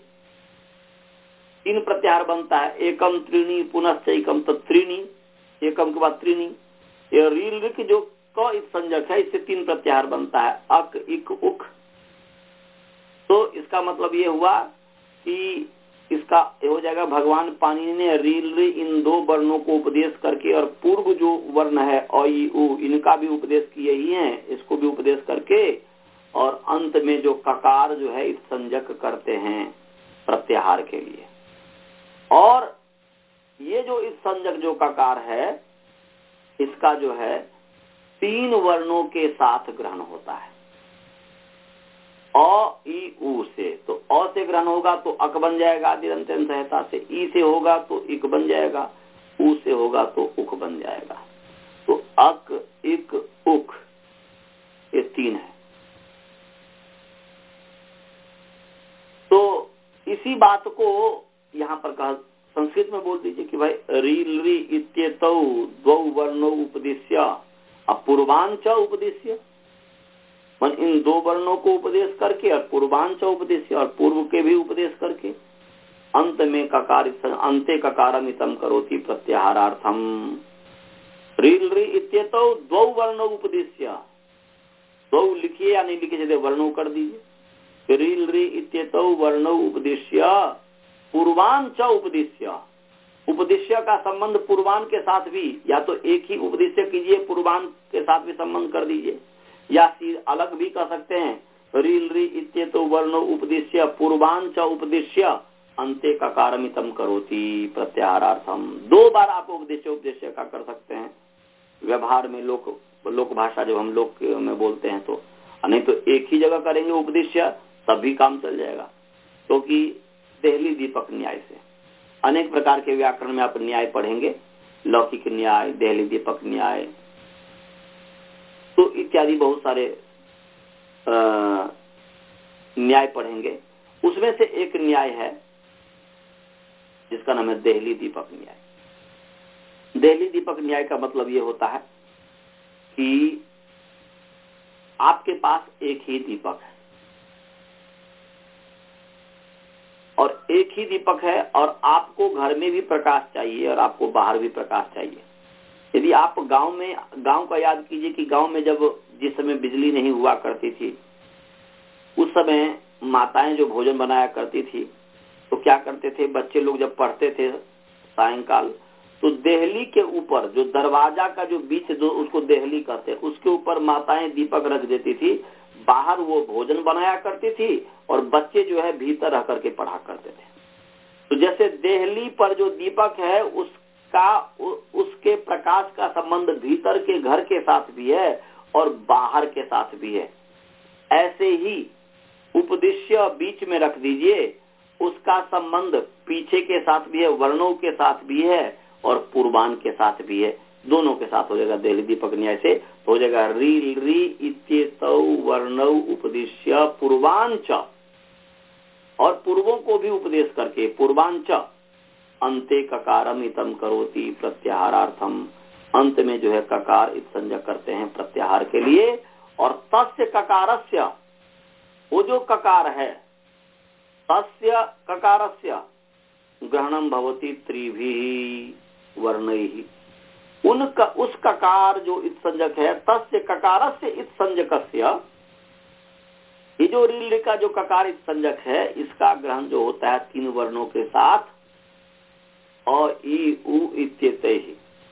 तीन प्रत्याहार बनता है। एकम त्रीणी पुनश्च एकम त्रीणी, एकम के बाद त्रीणी। ये रील रिक जो क इस संजक है, इससे तीन प्रत्याहार बनता है, अक इक उक। तो इसका मतलब ये हुआ कि इसका हो जाएगा भगवान पाणिनि ने रील री इन दो वर्णों को उपदेश करके, और पूर्व जो वर्ण है अ ई उ, इनका भी उपदेश किए ही हैं, इसको भी उपदेश करके, और अंत में जो ककार जो है इस संजक करते हैं प्रत्याहार के लिए। और ये जो इस संजक जो ककार है, इसका जो है तीन वर्णों के साथ ग्रहण होता है। अ ई उ से, तो अ से ग्रहण होगा तो अक बन जाएगा निरंतर सहायता से, ई से होगा तो इक बन जाएगा, उ से होगा तो उक बन जाएगा। तो अक इक उक ये तीन है। तो इसी बात को यहाँ पर कहा, संस्कृत में बोल दीजिए कि भाई रील री इत्येतौ द्वौ वर्णो उपदेश्य अपूर्वांच उपदेश्य, मन इन दो वर्णों को उपदेश करके और पूर्वांच उपदेश्य और पूर्व के भी उपदेश करके अंत में ककार अंते ककारमितम करोति प्रत्याहारार्थम। रील री इत्येतौ द्वौ वर्णो उपदेश्य, दो लिखिए या नहीं लिखिए, जैसे वर्णों कर दीजिए। रील री इत्येतौ वर्णो उपदेश्य पूर्वांच उपदेश्य, उपदेश्य का संबंध पूर्वान के साथ भी, या तो एक ही उपदेश्य कीजिए पूर्वान के साथ भी संबंध कर दीजिए, या अलग भी कर सकते हैं। रील री इत्येतौ वर्णो उपदेश्य पूर्वांच उपदेश्य अंते ककारमितम करोति प्रत्याहारार्थम। दो बार आप उपदेश्य उपदेश्य का कर सकते हैं व्यवहार में, लोक लोक भाषा जो हम लोग में बोलते हैं, तो नहीं तो एक ही जगह करेंगे उपदेश्य तब भी काम चल जाएगा। क्योंकि तो देहली दीपक न्याय से अनेक प्रकार के व्याकरण में आप न्याय पढ़ेंगे, लौकिक न्याय, देहली दीपक न्याय, तो इत्यादि बहुत सारे न्याय पढ़ेंगे। उसमें से एक न्याय है जिसका नाम है देहली दीपक न्याय। देहली दीपक न्याय का मतलब ये होता है कि आपके पास एक ही दीपक है और एक ही दीपक है, और आपको घर में भी प्रकाश चाहिए और आपको बाहर भी प्रकाश चाहिए। यदि आप गांव में, गांव का याद कीजिए कि गांव में जब जिस समय बिजली नहीं हुआ करती थी, उस समय माताएं जो भोजन बनाया करती थी तो क्या करते थे, बच्चे लोग जब पढ़ते थे सायंकाल, तो देहली के ऊपर जो दरवाजा का जो बीच जो उसको देहली कहते, उसके ऊपर माताएं दीपक रख देती थी। बाहर वो भोजन बनाया करती थी और बच्चे जो है भीतर रह करके पढ़ा करते थे। तो जैसे देहली पर जो दीपक है उसका उसके प्रकाश का संबंध भीतर के घर के साथ भी है और बाहर के साथ भी है, ऐसे ही उपदेश्य बीच में रख दीजिए, उसका संबंध पीछे के साथ भी है, वर्णों के साथ भी है और पूर्वान के साथ भी है, दोनों के साथ हो जाएगा। देहली दीपक न्याय से हो जाएगा रील री इत्येतौ वर्णौ उपदेश्य पूर्वांच, और पूर्वों को भी उपदेश करके पूर्वांच अंते ककारम इतम करोति प्रत्याहारार्थम, अंत में जो है ककार इत संजक करते हैं प्रत्याहार के लिए। और तस्य ककारस्य, वो जो ककार है, तस्य ककारस्य ग्रहणम भवति त्रिभिः वर्णैः, उनका उस ककार जो इत संजक है, तस्य ककारस्य इत संजकस्य, ये जो रील का जो ककार इत संजक है, इसका ग्रहण जो होता है तीन वर्णों के साथ, अ ई उ इत्येतैः।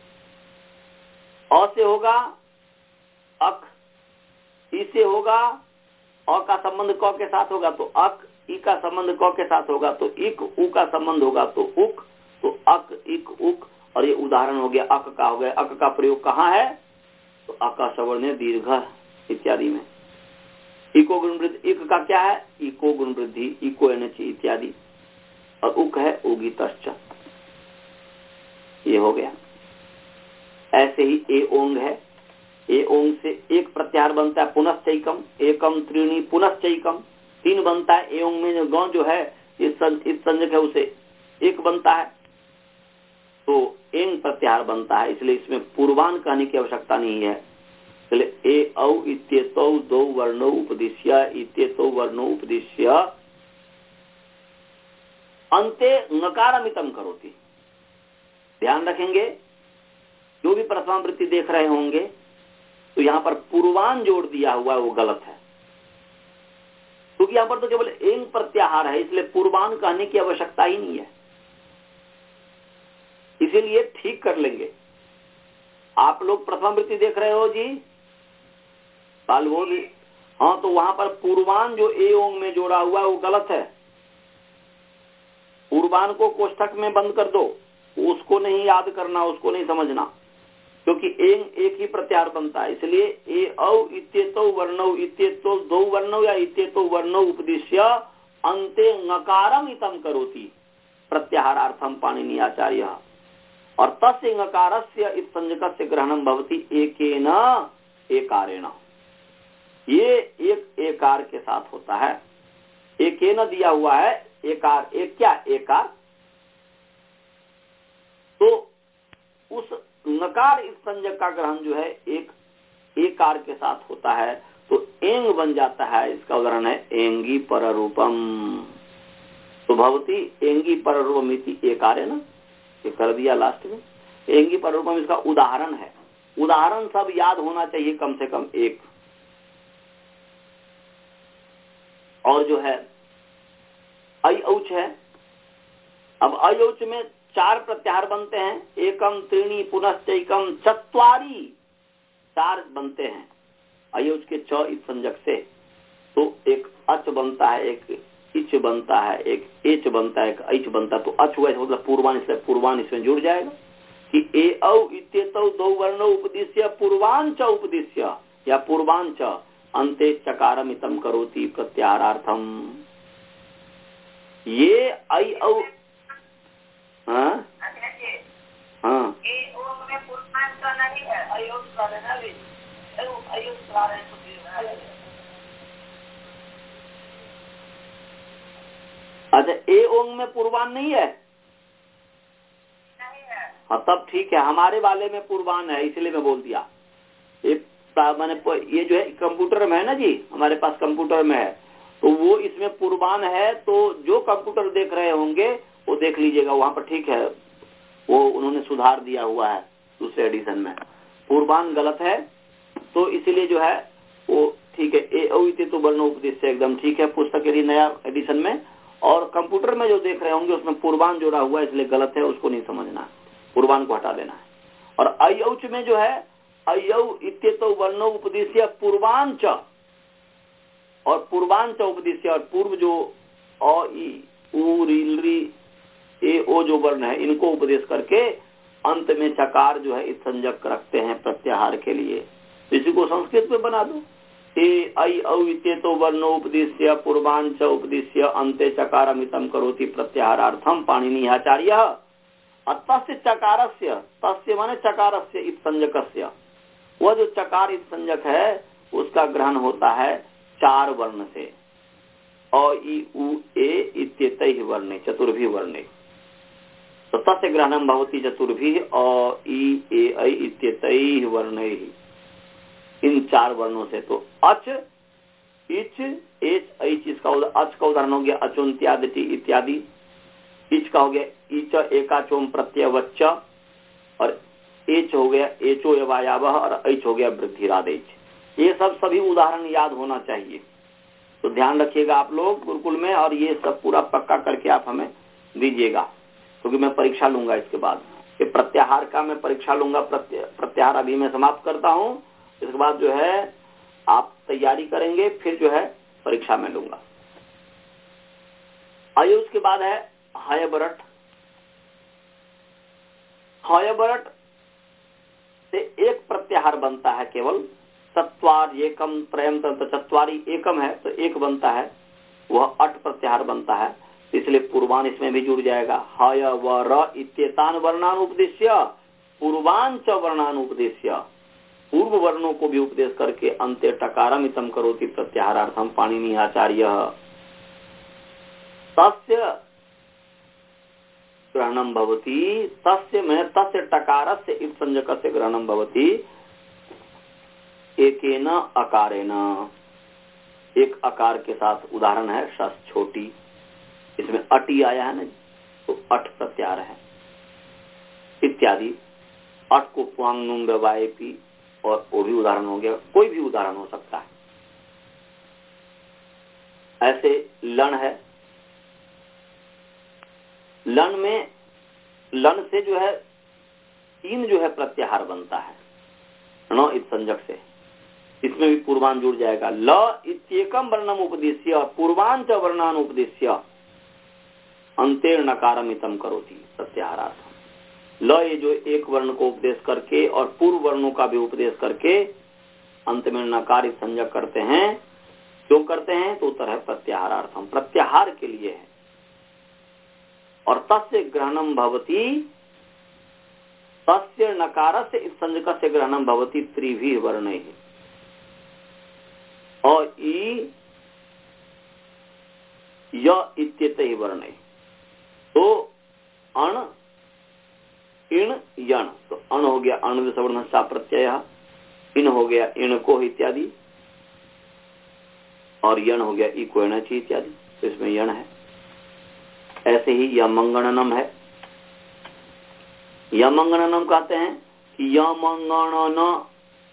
अ से होगा अक, ई से होगा, अ का संबंध क के साथ होगा तो अक, ई का संबंध क के साथ होगा तो इक, उ का संबंध होगा तो उक, तो अक इक उक। और ये उदाहरण हो गया अक का, हो गया अक का प्रयोग कहाँ है, तो अका सवर्ण दीर्घ इत्यादि में। इको गुण वृद्धि, इक का क्या है, इको गुण वृद्धि, इको एनची इत्यादि, और उक है उगितश्च, ये हो गया। ऐसे ही ए ओंग है, ए ओंग से एक प्रत्याहार बनता है पुनश्चैकम, एकम त्रीणी पुनश्चैकम, तीन बनता है। ए ओंग में जो गौ जो है इस संजक है उसे एक बनता है, तो एंग प्रत्याहार बनता है, इसलिए इसमें पूर्वान कहने की आवश्यकता नहीं है। इसलिए ए औ इत्येतौ दो वर्णो उपदेश्य इत्येतौ वर्णो उपदेश्य अंते नकारमितम करोति। ध्यान रखेंगे, जो भी प्रथमा वृत्ति देख रहे होंगे तो यहाँ पर पूर्वान जोड़ दिया हुआ है, वो गलत है, क्योंकि यहाँ पर तो केवल एंग प्रत्याहार है, इसलिए पूर्वान कहने की आवश्यकता ही नहीं है। इसीलिए ठीक कर लेंगे। आप लोग प्रथमा वृत्ति देख रहे हो जी, काल वो भी, हाँ, तो वहां पर पूर्वान जो ए ओंग में जोड़ा हुआ है वो गलत है। पूर्वान को कोष्ठक में बंद कर दो, उसको नहीं याद करना, उसको नहीं समझना, क्योंकि एंग एक ही प्रत्याहार बनता है। इसलिए ए औ इत्येतो वर्णौ इत्येतो दो वर्णौ या इत्येतो वर्णौ उपदिश्य अन्ते ङकारम इतम करोति प्रत्याहारार्थम पाणिनि आचार्य और तस्य ङकारस्य इत्संज्ञकस्य ग्रहणम भवति एकेन एकारेण। ये एक एकार के साथ होता है। एकेन दिया हुआ है एकार, एक क्या एकार, तो उस नकार इस संज्ञक का ग्रहण जो है एक एकार के साथ होता है, तो एंग बन जाता है। इसका उदाहरण है एंगी पररूपम, तो भवती एंगी पररूपम इति एकार है ना, ये कर दिया लास्ट में। एंगी पररूपम इसका उदाहरण है। उदाहरण सब याद होना चाहिए कम से कम एक। और जो है ऐ औच है। अब ऐ औच में चार प्रत्याहार बनते हैं, एकम त्रीणी पुनश्चैकम चत्वारी, चार बनते हैं ऐ औच के च इस संज्ञक से। तो एक अच बनता है, एक इच बनता है, एक एच बनता है, एक ऐच बनता है। तो अच हुआ मतलब पूर्वान, इसलिए पूर्वान इसमें जुड़ जाएगा कि ए औ इत्येतौ दो वर्णो उपदिश्य पूर्वांच उपदिश्य या पूर्वांच अन्ते चकारम इतम करोति प्रत्याहारार्थम। ये ऐ औ हाँ हाँ अच्छा, ए ओंग में पूर्वान नहीं है? हाँ तब ठीक है, हमारे वाले में पूर्वान है, इसलिए मैं बोल दिया। ये मैंने ये जो है कंप्यूटर में है ना जी, हमारे पास कंप्यूटर में है, तो वो इसमें पूर्वान है। तो जो कंप्यूटर देख रहे होंगे वो देख लीजिएगा, वहां पर ठीक है, वो उन्होंने सुधार दिया हुआ है दूसरे एडिशन में। पूर्वान गलत है, तो इसीलिए जो है वो ठीक है। ए औ इति तो वर्ण उपदेश से एकदम ठीक है पुस्तक यदि नया एडिशन में। और कंप्यूटर में जो देख रहे होंगे उसमें पूर्वान जोड़ा हुआ है, इसलिए गलत है, उसको नहीं समझना, पूर्वान को हटा देना है। और ऐ औच में जो है ऐ औ इत्येतो वर्णो उपदेश्य पूर्वांच, और पूर्वांच उपदेश्य, और पूर्व जो अ इ उ री री ए ओ जो वर्ण है इनको उपदेश करके अंत में चकार जो है इस संज्ञक रखते हैं प्रत्याहार के लिए। इसी को संस्कृत में बना दो, ए ऐ औ इत्येतो वर्णो उपदेश्य पूर्वांच उपदेश्य अन्ते चकारमितम करोति प्रत्याहारार्थम पाणिनि आचार्य। तस्य चकारस्य, तस्य माने चकारस्य इस संज्ञकस्य, वह जो चकार इस संज्ञक है उसका ग्रहण होता है चार वर्ण से, अ इ उ ए इत्येतैः वर्णे चतुर्भि वर्णे। तो तस्य ग्रहणम भवति चतुर्भि अ इ ए ऐ इत्येतैः वर्णैः, इन चार वर्णों से। तो अच इच एच ऐच, इसका अच का उदाहरण हो गया अचोन्त्यादि इत्यादि, इच का हो गया इच एकाचोम प्रत्यय वच्च, और एच हो गया एचो एवायावह, और ऐच हो गया वृद्धिरादेच। ये सब सभी उदाहरण याद होना चाहिए, तो ध्यान रखिएगा आप लोग गुरुकुल में, और ये सब पूरा पक्का करके आप हमें दीजिएगा, क्योंकि मैं परीक्षा लूंगा इसके बाद। ये प्रत्याहार का मैं परीक्षा लूंगा, प्रत्याहार अभी मैं समाप्त करता हूँ, इसके बाद जो है आप तैयारी करेंगे, फिर जो है परीक्षा में लूंगा। आइए उसके बाद है हयबरट। हयबरट से एक प्रत्याहार बनता है केवल, चत्वार एकम त्रयम तंत्र, चत्वारी एकम है तो एक बनता है, वह अट प्रत्याहार बनता है, इसलिए पूर्वान इसमें भी जुड़ जाएगा। हय व र इत्येतान वर्णान उपदेश्य पूर्वान च वर्णान उपदेश्य, पूर्व वर्णों को भी उपदेश करके अंते टकारम इतम करोति प्रत्याहारार्थम पाणिनि आचार्य। तस्य ग्रहणम भवति, तस्य में तस्य टकारस्य इस संज्ञकस्य ग्रहणम भवति एकेन अकारेण, एक अकार के साथ। उदाहरण है शस छोटी, इसमें अटी आया है ना, तो अट प्रत्याहार है इत्यादि। अट को पुआंग नुंग व्यवाएपी, और वो भी उदाहरण हो गया, कोई भी उदाहरण हो सकता है। ऐसे लन है, लन में लन से जो है तीन जो है प्रत्याहार बनता है न इस संज्ञक से, इसमें भी पूर्वान जुड़ जाएगा। ल इत्येकम वर्णम उपदेश्य पूर्वांच वर्णान उपदेश्य, अंते नकारमितम करोति प्रत्याहारार्थम। ल ये जो एक वर्ण को उपदेश करके और पूर्व वर्णों का भी उपदेश करके अंत में नकार संज्ञा करते हैं, क्यों करते हैं? तो उत्तर है प्रत्याहारार्थम, प्रत्याहार के लिए है। और तस्य ग्रहणम भवति, तस्य नकारस्य इस संज्ञकस्य ग्रहणम भवति त्रिभिः वर्णैः। और ई य इत्येतैः वर्णैः, तो अण इण यण, तो अण हो गया अण सवर्ण सा प्रत्यय, इन हो गया इण को इत्यादि, और यण हो गया ई को ची इत्यादि, तो इसमें यण है। ऐसे ही यमंगणनम है। यमंगणनम कहते हैं कि यमंगणन,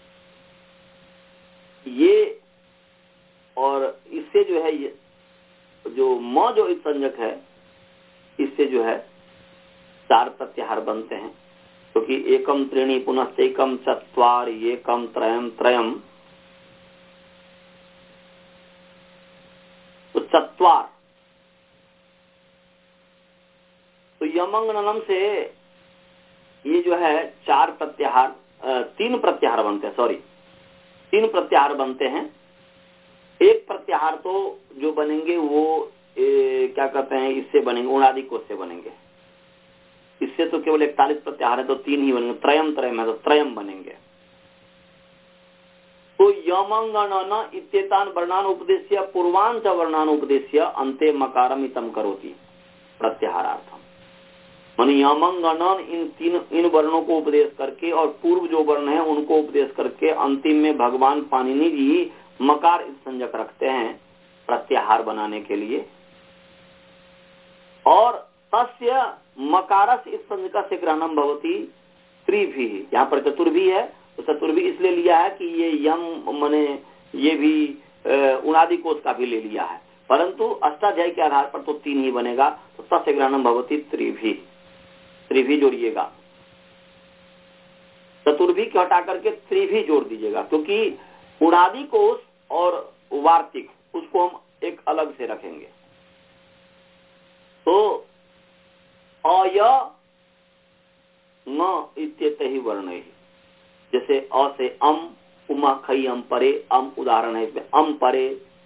ये और इससे जो है ये जो म जो इस संज्ञक है, इससे जो है चार प्रत्याहार बनते हैं, क्योंकि तो एकम त्रीणि पुनश्चैकम चत्वार एकम त्रयम त्रयम, तो चत्वार, तो यमंगनम से ये जो है चार प्रत्याहार, तीन प्रत्याहार बनते हैं, सॉरी तीन प्रत्याहार बनते हैं। एक प्रत्याहार तो जो बनेंगे वो ए, क्या कहते हैं, इससे बनेंगे उणादि कोश से बनेंगे। इससे तो केवल इकतालीस प्रत्याहार है, तो तीन ही बनेंगे। त्रयम त्रयम है तो त्रयम बनेंगे। तो यमंगणन इत्येतान वर्णान उपदेश्य पूर्वांच वर्णान उपदेश्य अन्ते मकारम इतम करोति प्रत्याहारार्थम। मानी यमंगणन इन तीन इन वर्णों को उपदेश करके और पूर्व जो वर्ण है उनको उपदेश करके अंतिम में भगवान पाणिनि जी मकार इस संज्ञक रखते हैं प्रत्याहार बनाने के लिए। और तस्य मकारस इस संज्ञक से ग्रहणम भवति त्रिभिः, यहाँ पर चतुर्भी है, तो चतुर्भी इसलिए लिया है कि ये यम मने ये भी उणादि कोश का भी ले लिया है, परंतु अष्टाध्यायी के आधार पर तो तीन ही बनेगा। तो तस्य ग्रहणम भवति त्रिभिः, त्रिभी जोड़िएगा, चतुर्भी को हटा करके त्रिभी जोड़ दीजिएगा, क्योंकि उणादि कोश और वार्तिक उसको हम एक अलग से रखेंगे। तो अय न इत्येतैः वर्णैः, जैसे अ से अम, उमा खई अम परे, अम उदाहरण है इसमें, अम परे,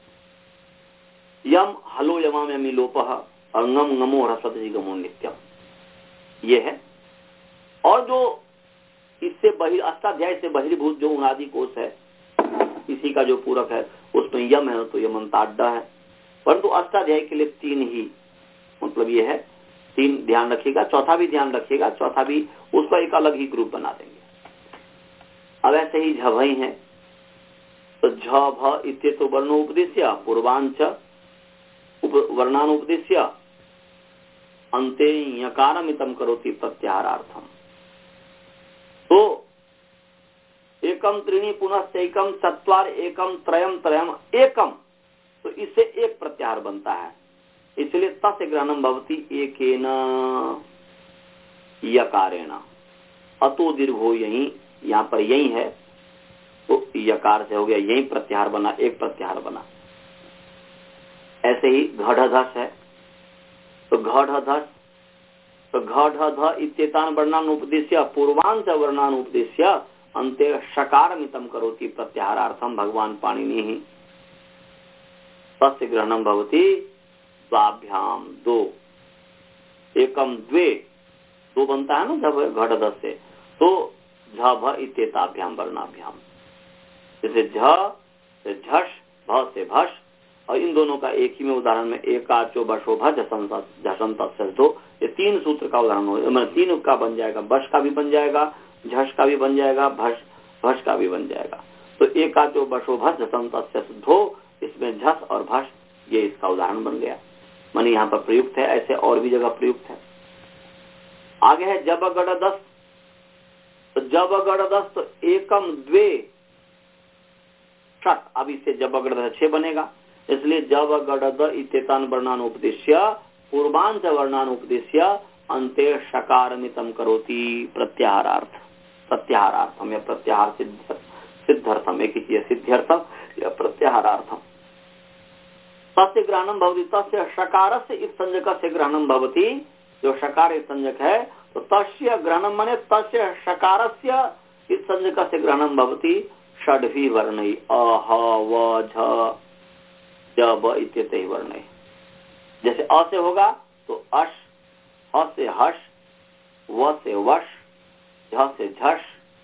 यम हलो यमाम यमी लोपः, और ngम ngमो ह्रस्वति गमो नित्यम, ये है। और जो इससे बहिर् अष्टाध्याय से बहिर्भूत जो उणादि कोश है, इसी का जो पूरक है उसमें यम है, तो यमंताड्डा है, परंतु अष्टाध्याय के लिए तीन ही, मतलब ये है तीन ध्यान रखिएगा। चौथा भी ध्यान रखिएगा, चौथा भी उसका एक अलग ही ग्रुप बना देंगे। अब ऐसे ही झभई है, तो झ भ इत्येतो वर्णो उपदेश्य पूर्वांच वर्णान उपदेश्य अन्ते यकारमितम करोति प्रत्याहारार्थम। तो एकम त्रीणि पुनश्चैकम चत्वार एकम त्रयम त्रयम एकम, तो इससे एक प्रत्याहार बनता है, इसलिए तस्य ग्रहणम भवति एकेन यकारेण। अतो दीर्घो यही, यहाँ पर यही है, तो यकार से हो गया, यही प्रत्याहार बना, एक प्रत्याहार बना। ऐसे ही घढ़धस है, तो घढ़धस, तो घढ़ध इत्येतान वर्णान उपदेश्य पूर्वांच वर्णान उपदेश्य अन्ते शकारमितम करोति प्रत्याहारार्थम भगवान पाणिनि ही। तस्य ग्रहणम भवति द्वाभ्याम, दो, एकम द्वे, दो बनता है ना जब घढ़धस से, तो झ भ इत्येताभ्याम वर्णाभ्याम, जैसे झ से झष, भ से भष, और इन दोनों का एक ही में उदाहरण में एकाचो बशो भ झसंत दो, ये तीन सूत्र का उदाहरण हो, मतलब तीन का बन जाएगा, बश का भी बन जाएगा, झष का भी बन जाएगा, भष भष का भी बन जाएगा। तो एकाचो बशो भ झसंत दो, इसमें झस और भष, ये इसका उदाहरण बन गया, मानी यहाँ पर प्रयुक्त है। ऐसे और भी जगह प्रयुक्त है। आगे है जब गढ़ दस, तो जब गढ़ दस, तो एकम द्वे षट, अब इससे जब गढ़ छह बनेगा, इसलिए जब गढ़ इत्येतान वर्णान उपदेश्य पूर्वांच वर्णान उपदेश्य अन्ते शकारमितम करोति प्रत्याहारार्थ, प्रत्याहारार्थम या प्रत्याहार सिद्ध सिद्ध्यर्थम, एक ही चीज सिद्ध्यर्थम या प्रत्याहारार्थम। तस्य ग्रहणम भवति, तस्य शकारस्य इस संज्ञक से ग्रहणम भवति, जो शकार इस संज्ञक है, तो तस्य ग्रहणम माने तस्य शकारस्य इस संज्ञक से ग्रहणम भवति षड्भी वर्णै अ ह व झ ज ब इत्येते वर्णै। जैसे अ से होगा तो अश, ह से हश, व से वश, झ से झश,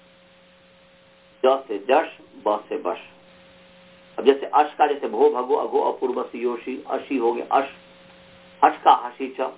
ज से जश, ब से बश। अब जैसे अश का जैसे भो भगो अघो अपूर्व योशी अशी हो गया अश, हश का हसी च,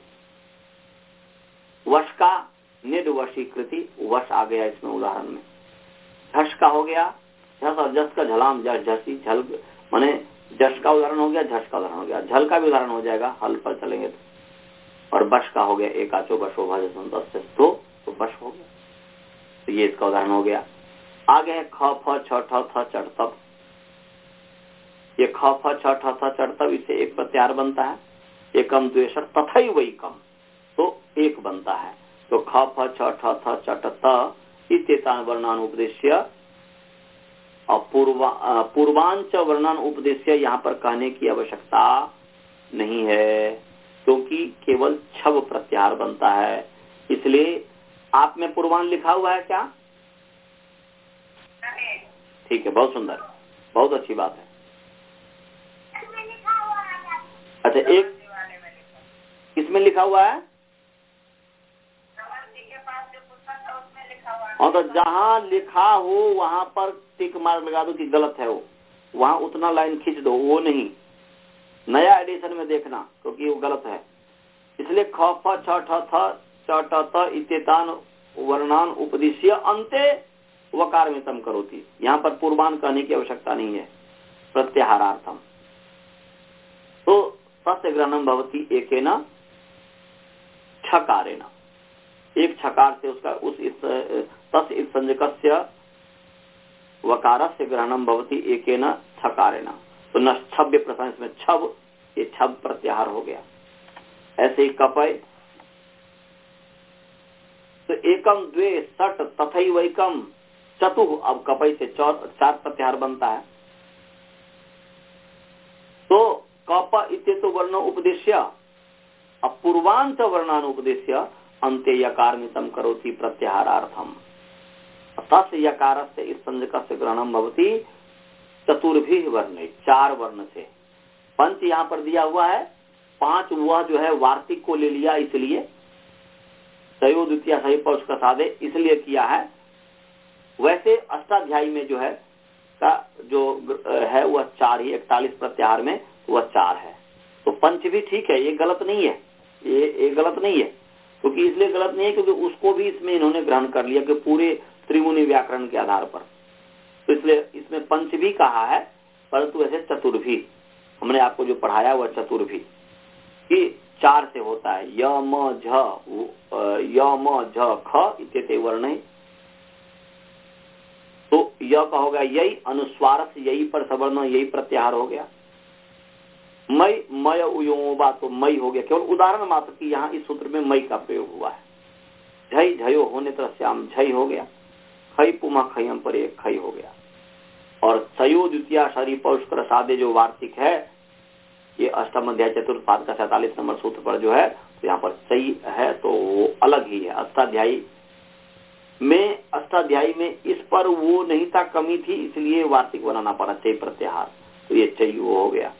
वश का निड वशीकृति वश आ गया इसमें उदाहरण में, झश का हो गया झस और जस का झलाम जस झसी झल माने जश का उदाहरण हो गया, झस का उदाहरण हो गया, झल का भी उदाहरण हो जाएगा हल पर चलेंगे तो, और बश का हो गया एकाचो बशो भाजस तो तो बश हो गया, तो ये इसका उदाहरण हो गया। आगे है ख फ छ ठ थ चढ़ तब, ये ख फ छ ठ थ चढ़ तब, इससे एक प्रत्याहार बनता है, एकम द्वेषर तथई वही कम, तो एक बनता है। तो ख फ छ ठ थ चट त इत्येतान वर्णान उपदेश्य और पूर्वा पूर्वांच वर्णान उपदेश्य यहाँ पर कहने की आवश्यकता नहीं है, क्योंकि तो केवल छव प्रत्याहार बनता है। इसलिए आप में पूर्वान लिखा हुआ है क्या? ठीक है, बहुत सुंदर, बहुत अच्छी बात है। अच्छा, एक किसमें लिखा हुआ है? और तो जहाँ लिखा हो वहां पर टिक मार्क लगा दो कि गलत है, वो वहां उतना लाइन खींच दो, वो नहीं, नया एडिशन में देखना क्योंकि वो गलत है। इसलिए ख फ छ ठ थ च ट त इत्येतान वर्णान उपदेश्य अंते वकार में तम करोति, यहाँ पर पूर्वान कहने की आवश्यकता नहीं है, प्रत्याहारार्थम। तो तस्य ग्रहणम भवति एकेन छकारेण, एक छकार से उसका उस इस तस् इस संज्ञकस्य वकारस्य ग्रहणम भवति एकेन छकारेण, तो न छव्य प्रश्न इसमें छव, ये छव प्रत्याहार हो गया। ऐसे ही कपय, तो एकम द्वे सट तथैवैकम चतुः, अब कपय से चार प्रत्याहार बनता है। तो कप इत्येतो वर्ण उपदेश्य अपूर्वांत वर्णान उपदेश्य अंते यकार मितम करोति प्रत्याहारार्थम, तस् यकारस्य इस संज्ञकस्य ग्रहणम भवति चतुर्भी वर्ण, चार वर्ण से। पंच यहाँ पर दिया हुआ है, पांच वह जो है वार्तिक को ले लिया, इसलिए तयो द्वितीय सही पौष का साधे इसलिए किया है। वैसे अष्टाध्यायी में जो है का जो है वह चार ही, इकतालीस प्रत्याहार में वह चार है। तो पंच भी ठीक है, ये गलत नहीं है, ये ये गलत नहीं है, क्योंकि इसलिए गलत नहीं है क्योंकि उसको भी इसमें इन्होंने ग्रहण कर लिया कि पूरे त्रिमुनि व्याकरण के आधार पर, तो इसलिए इसमें पंच भी कहा है, परंतु ऐसे चतुर्भी हमने आपको जो पढ़ाया वह चतुर्भी कि चार से होता है। य म झ य म झ ख इत्येते वर्ण, तो य का होगा यही, अनुस्वार से यही पर सवर्ण यही प्रत्याहार हो गया। मई मय उयोबा, तो मई हो गया, केवल उदाहरण मात्र की यहाँ इस सूत्र में मई का प्रयोग हुआ है। झई झयो होने तरह श्याम झई हो गया, खई पुमा खयम पर एक खई हो गया। और सयो द्वितीय शरी पौष कर सादे जो वार्तिक है, ये अष्टम अध्याय चतुर्थ पाद का सैतालीस नंबर सूत्र पर जो है, तो यहाँ पर सही है तो वो अलग ही है। अष्टाध्यायी में अष्टाध्यायी में इस पर वो नहीं था, कमी थी, इसलिए वार्तिक बनाना पड़ा चय प्रत्याहार, तो ये चय वो हो गया।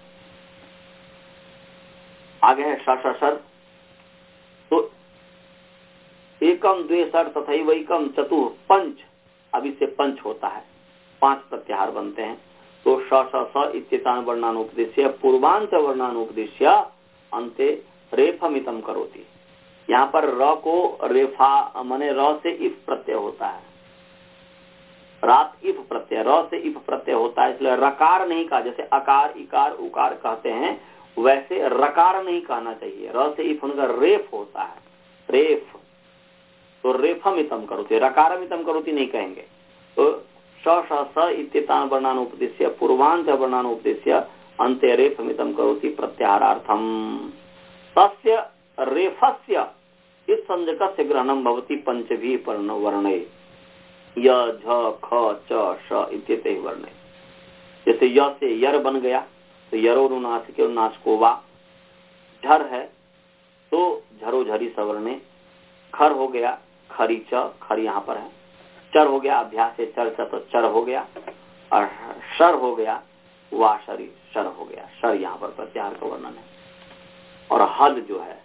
आगे है सर, तो एकम द्वे सर तथैवैकम चतुः पंच, अब इससे पंच होता है, पांच प्रत्याहार बनते हैं। तो स स स इत्येतान वर्णानुपदेश्य पूर्वांच वर्णानुपदेश्य अंते रेफमितम करोति, यहाँ पर र को रेफा माने र से इफ प्रत्यय होता है, रात इफ प्रत्यय, र से इफ प्रत्यय होता है, इसलिए रकार नहीं कहा, जैसे अकार इकार उकार कहते हैं वैसे रकार नहीं कहना चाहिए, र से इफ उनका रेफ होता है, रेफ, तो रेफमितम करोति, रकारमितम करोति नहीं कहेंगे। तो स स स इत्येतान वर्णानुपदेश्य पूर्वांच वर्णानुपदेश्य अन्ते रेफमितम करोति प्रत्याहारार्थम, तस्य रेफस्य इस संज्ञकस्य ग्रहणम भवति पंचभी वर्णे य झ ख च श इत्येते वर्णे। जैसे य से यर बन गया, तो यरो नासिके नाशको वा। झर है तो झरो झरी सवर्णे। खर हो गया खरी च, खर यहाँ पर है। चर हो गया अभ्यास से चर च, तो चर हो गया। और शर हो गया वा शरी, शर हो गया। शर यहाँ पर प्रत्याहार का वर्णन है। और हल जो है,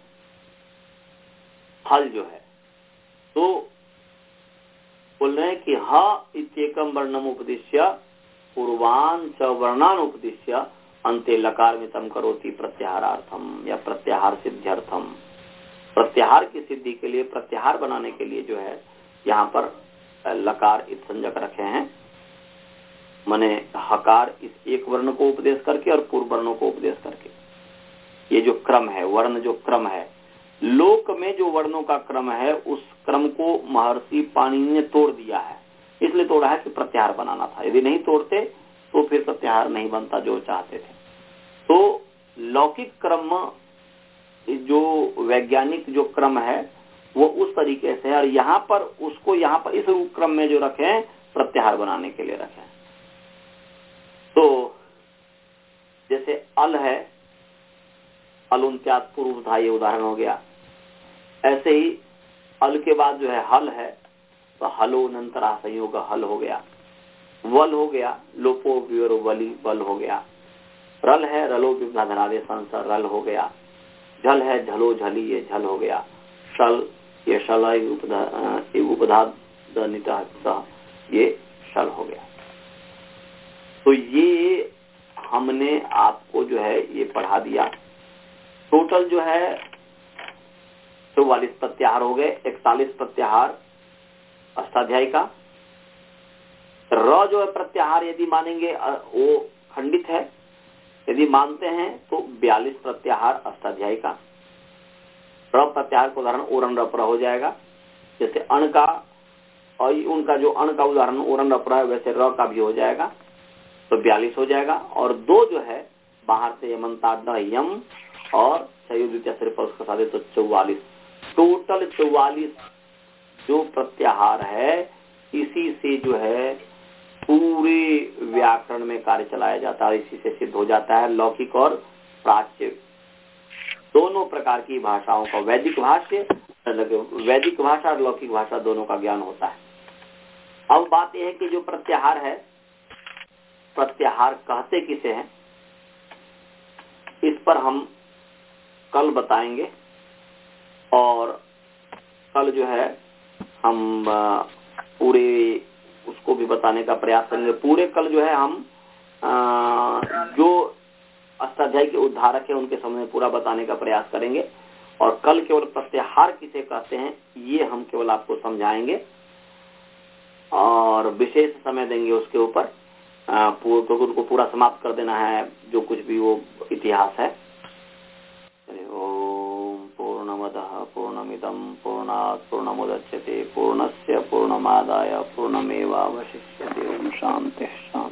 हल जो है तो बोल रहे हैं कि ह इत्येकम वर्णम उपदिश्य पूर्वान च वर्णान उपदिश्य अंते लकार में तम करोति प्रत्याहारार्थम या प्रत्याहार सिद्ध्यर्थम। प्रत्याहार की सिद्धि के लिए, प्रत्याहार बनाने के लिए जो है यहाँ पर लकार इत संजक रखे हैं। माने हकार इस एक वर्ण को उपदेश करके और पूर्व वर्णों को उपदेश करके। ये जो क्रम है, वर्ण जो क्रम है, लोक में जो वर्णों का क्रम है उस क्रम को महर्षि पाणिनि ने तोड़ दिया है। इसलिए तोड़ा है कि प्रत्याहार बनाना था। यदि नहीं तोड़ते तो फिर प्रत्याहार नहीं बनता जो चाहते थे। तो लौकिक क्रम, जो वैज्ञानिक जो क्रम है वो उस तरीके से है, और यहाँ पर उसको यहाँ पर इस क्रम में जो रखे हैं प्रत्याहार बनाने के लिए रखे हैं। तो जैसे अल है, अलुन्त्यात पूर्व था, ये उदाहरण हो गया। ऐसे ही अल के बाद जो है हल है, तो हलो नंतरा संयोग हल हो गया। वल हो गया लोपो व्योर वली, वल हो गया। रल है रलो विभ्राधनादे संसर, रल हो गया। झल है झलो झली, ये झल हो गया। शल ये शल उपधाद ये शल हो गया। तो ये हमने आपको जो है ये पढ़ा दिया। टोटल जो है चौवालीस प्रत्याहार हो गए, इकतालीस प्रत्याहार अष्टाध्यायी का। र जो है प्रत्याहार यदि मानेंगे वो खंडित है, यदि मानते हैं तो बयालीस प्रत्याहार अष्टाध्यायी का। र प्रत्याहार का उदाहरण ओरन रपर हो जाएगा। जैसे अण का और उनका जो अण का उदाहरण ओरन रपर है, वैसे र का भी हो जाएगा, तो बयालीस हो जाएगा। और दो जो है बाहर से यमंताड़ यम और द्वितीय सिर्फ उसका साधे, तो चौवालीस। टोटल चौवालीस जो प्रत्याहार है, इसी से जो है पूरे व्याकरण में कार्य चलाया जाता है। इसी से सिद्ध हो जाता है लौकिक और प्राच्य दोनों प्रकार की भाषाओं का, वैदिक भाष्य, वैदिक भाषा और लौकिक भाषा दोनों का ज्ञान होता है। अब बात यह है कि जो प्रत्याहार है, प्रत्याहार कहते किसे हैं, इस पर हम कल बताएंगे। और कल जो है हम पूरे उसको भी बताने का प्रयास करेंगे। पूरे कल जो है हम जो अष्टाध्यायी के उद्धारक है उनके सामने पूरा बताने का प्रयास करेंगे। और कल केवल प्रत्याहार किसे कहते हैं ये हम केवल आपको समझाएंगे और विशेष समय देंगे उसके ऊपर, क्योंकि उनको पूरा समाप्त कर देना है जो कुछ भी वो इतिहास है। ओम पूर्णमदः पूर्णमिदं पूर्णात् पूर्णमुदच्यते पूर्णस्य पूर्णमादाय पूर्णमेवावशिष्यते। ओम शांति शांति।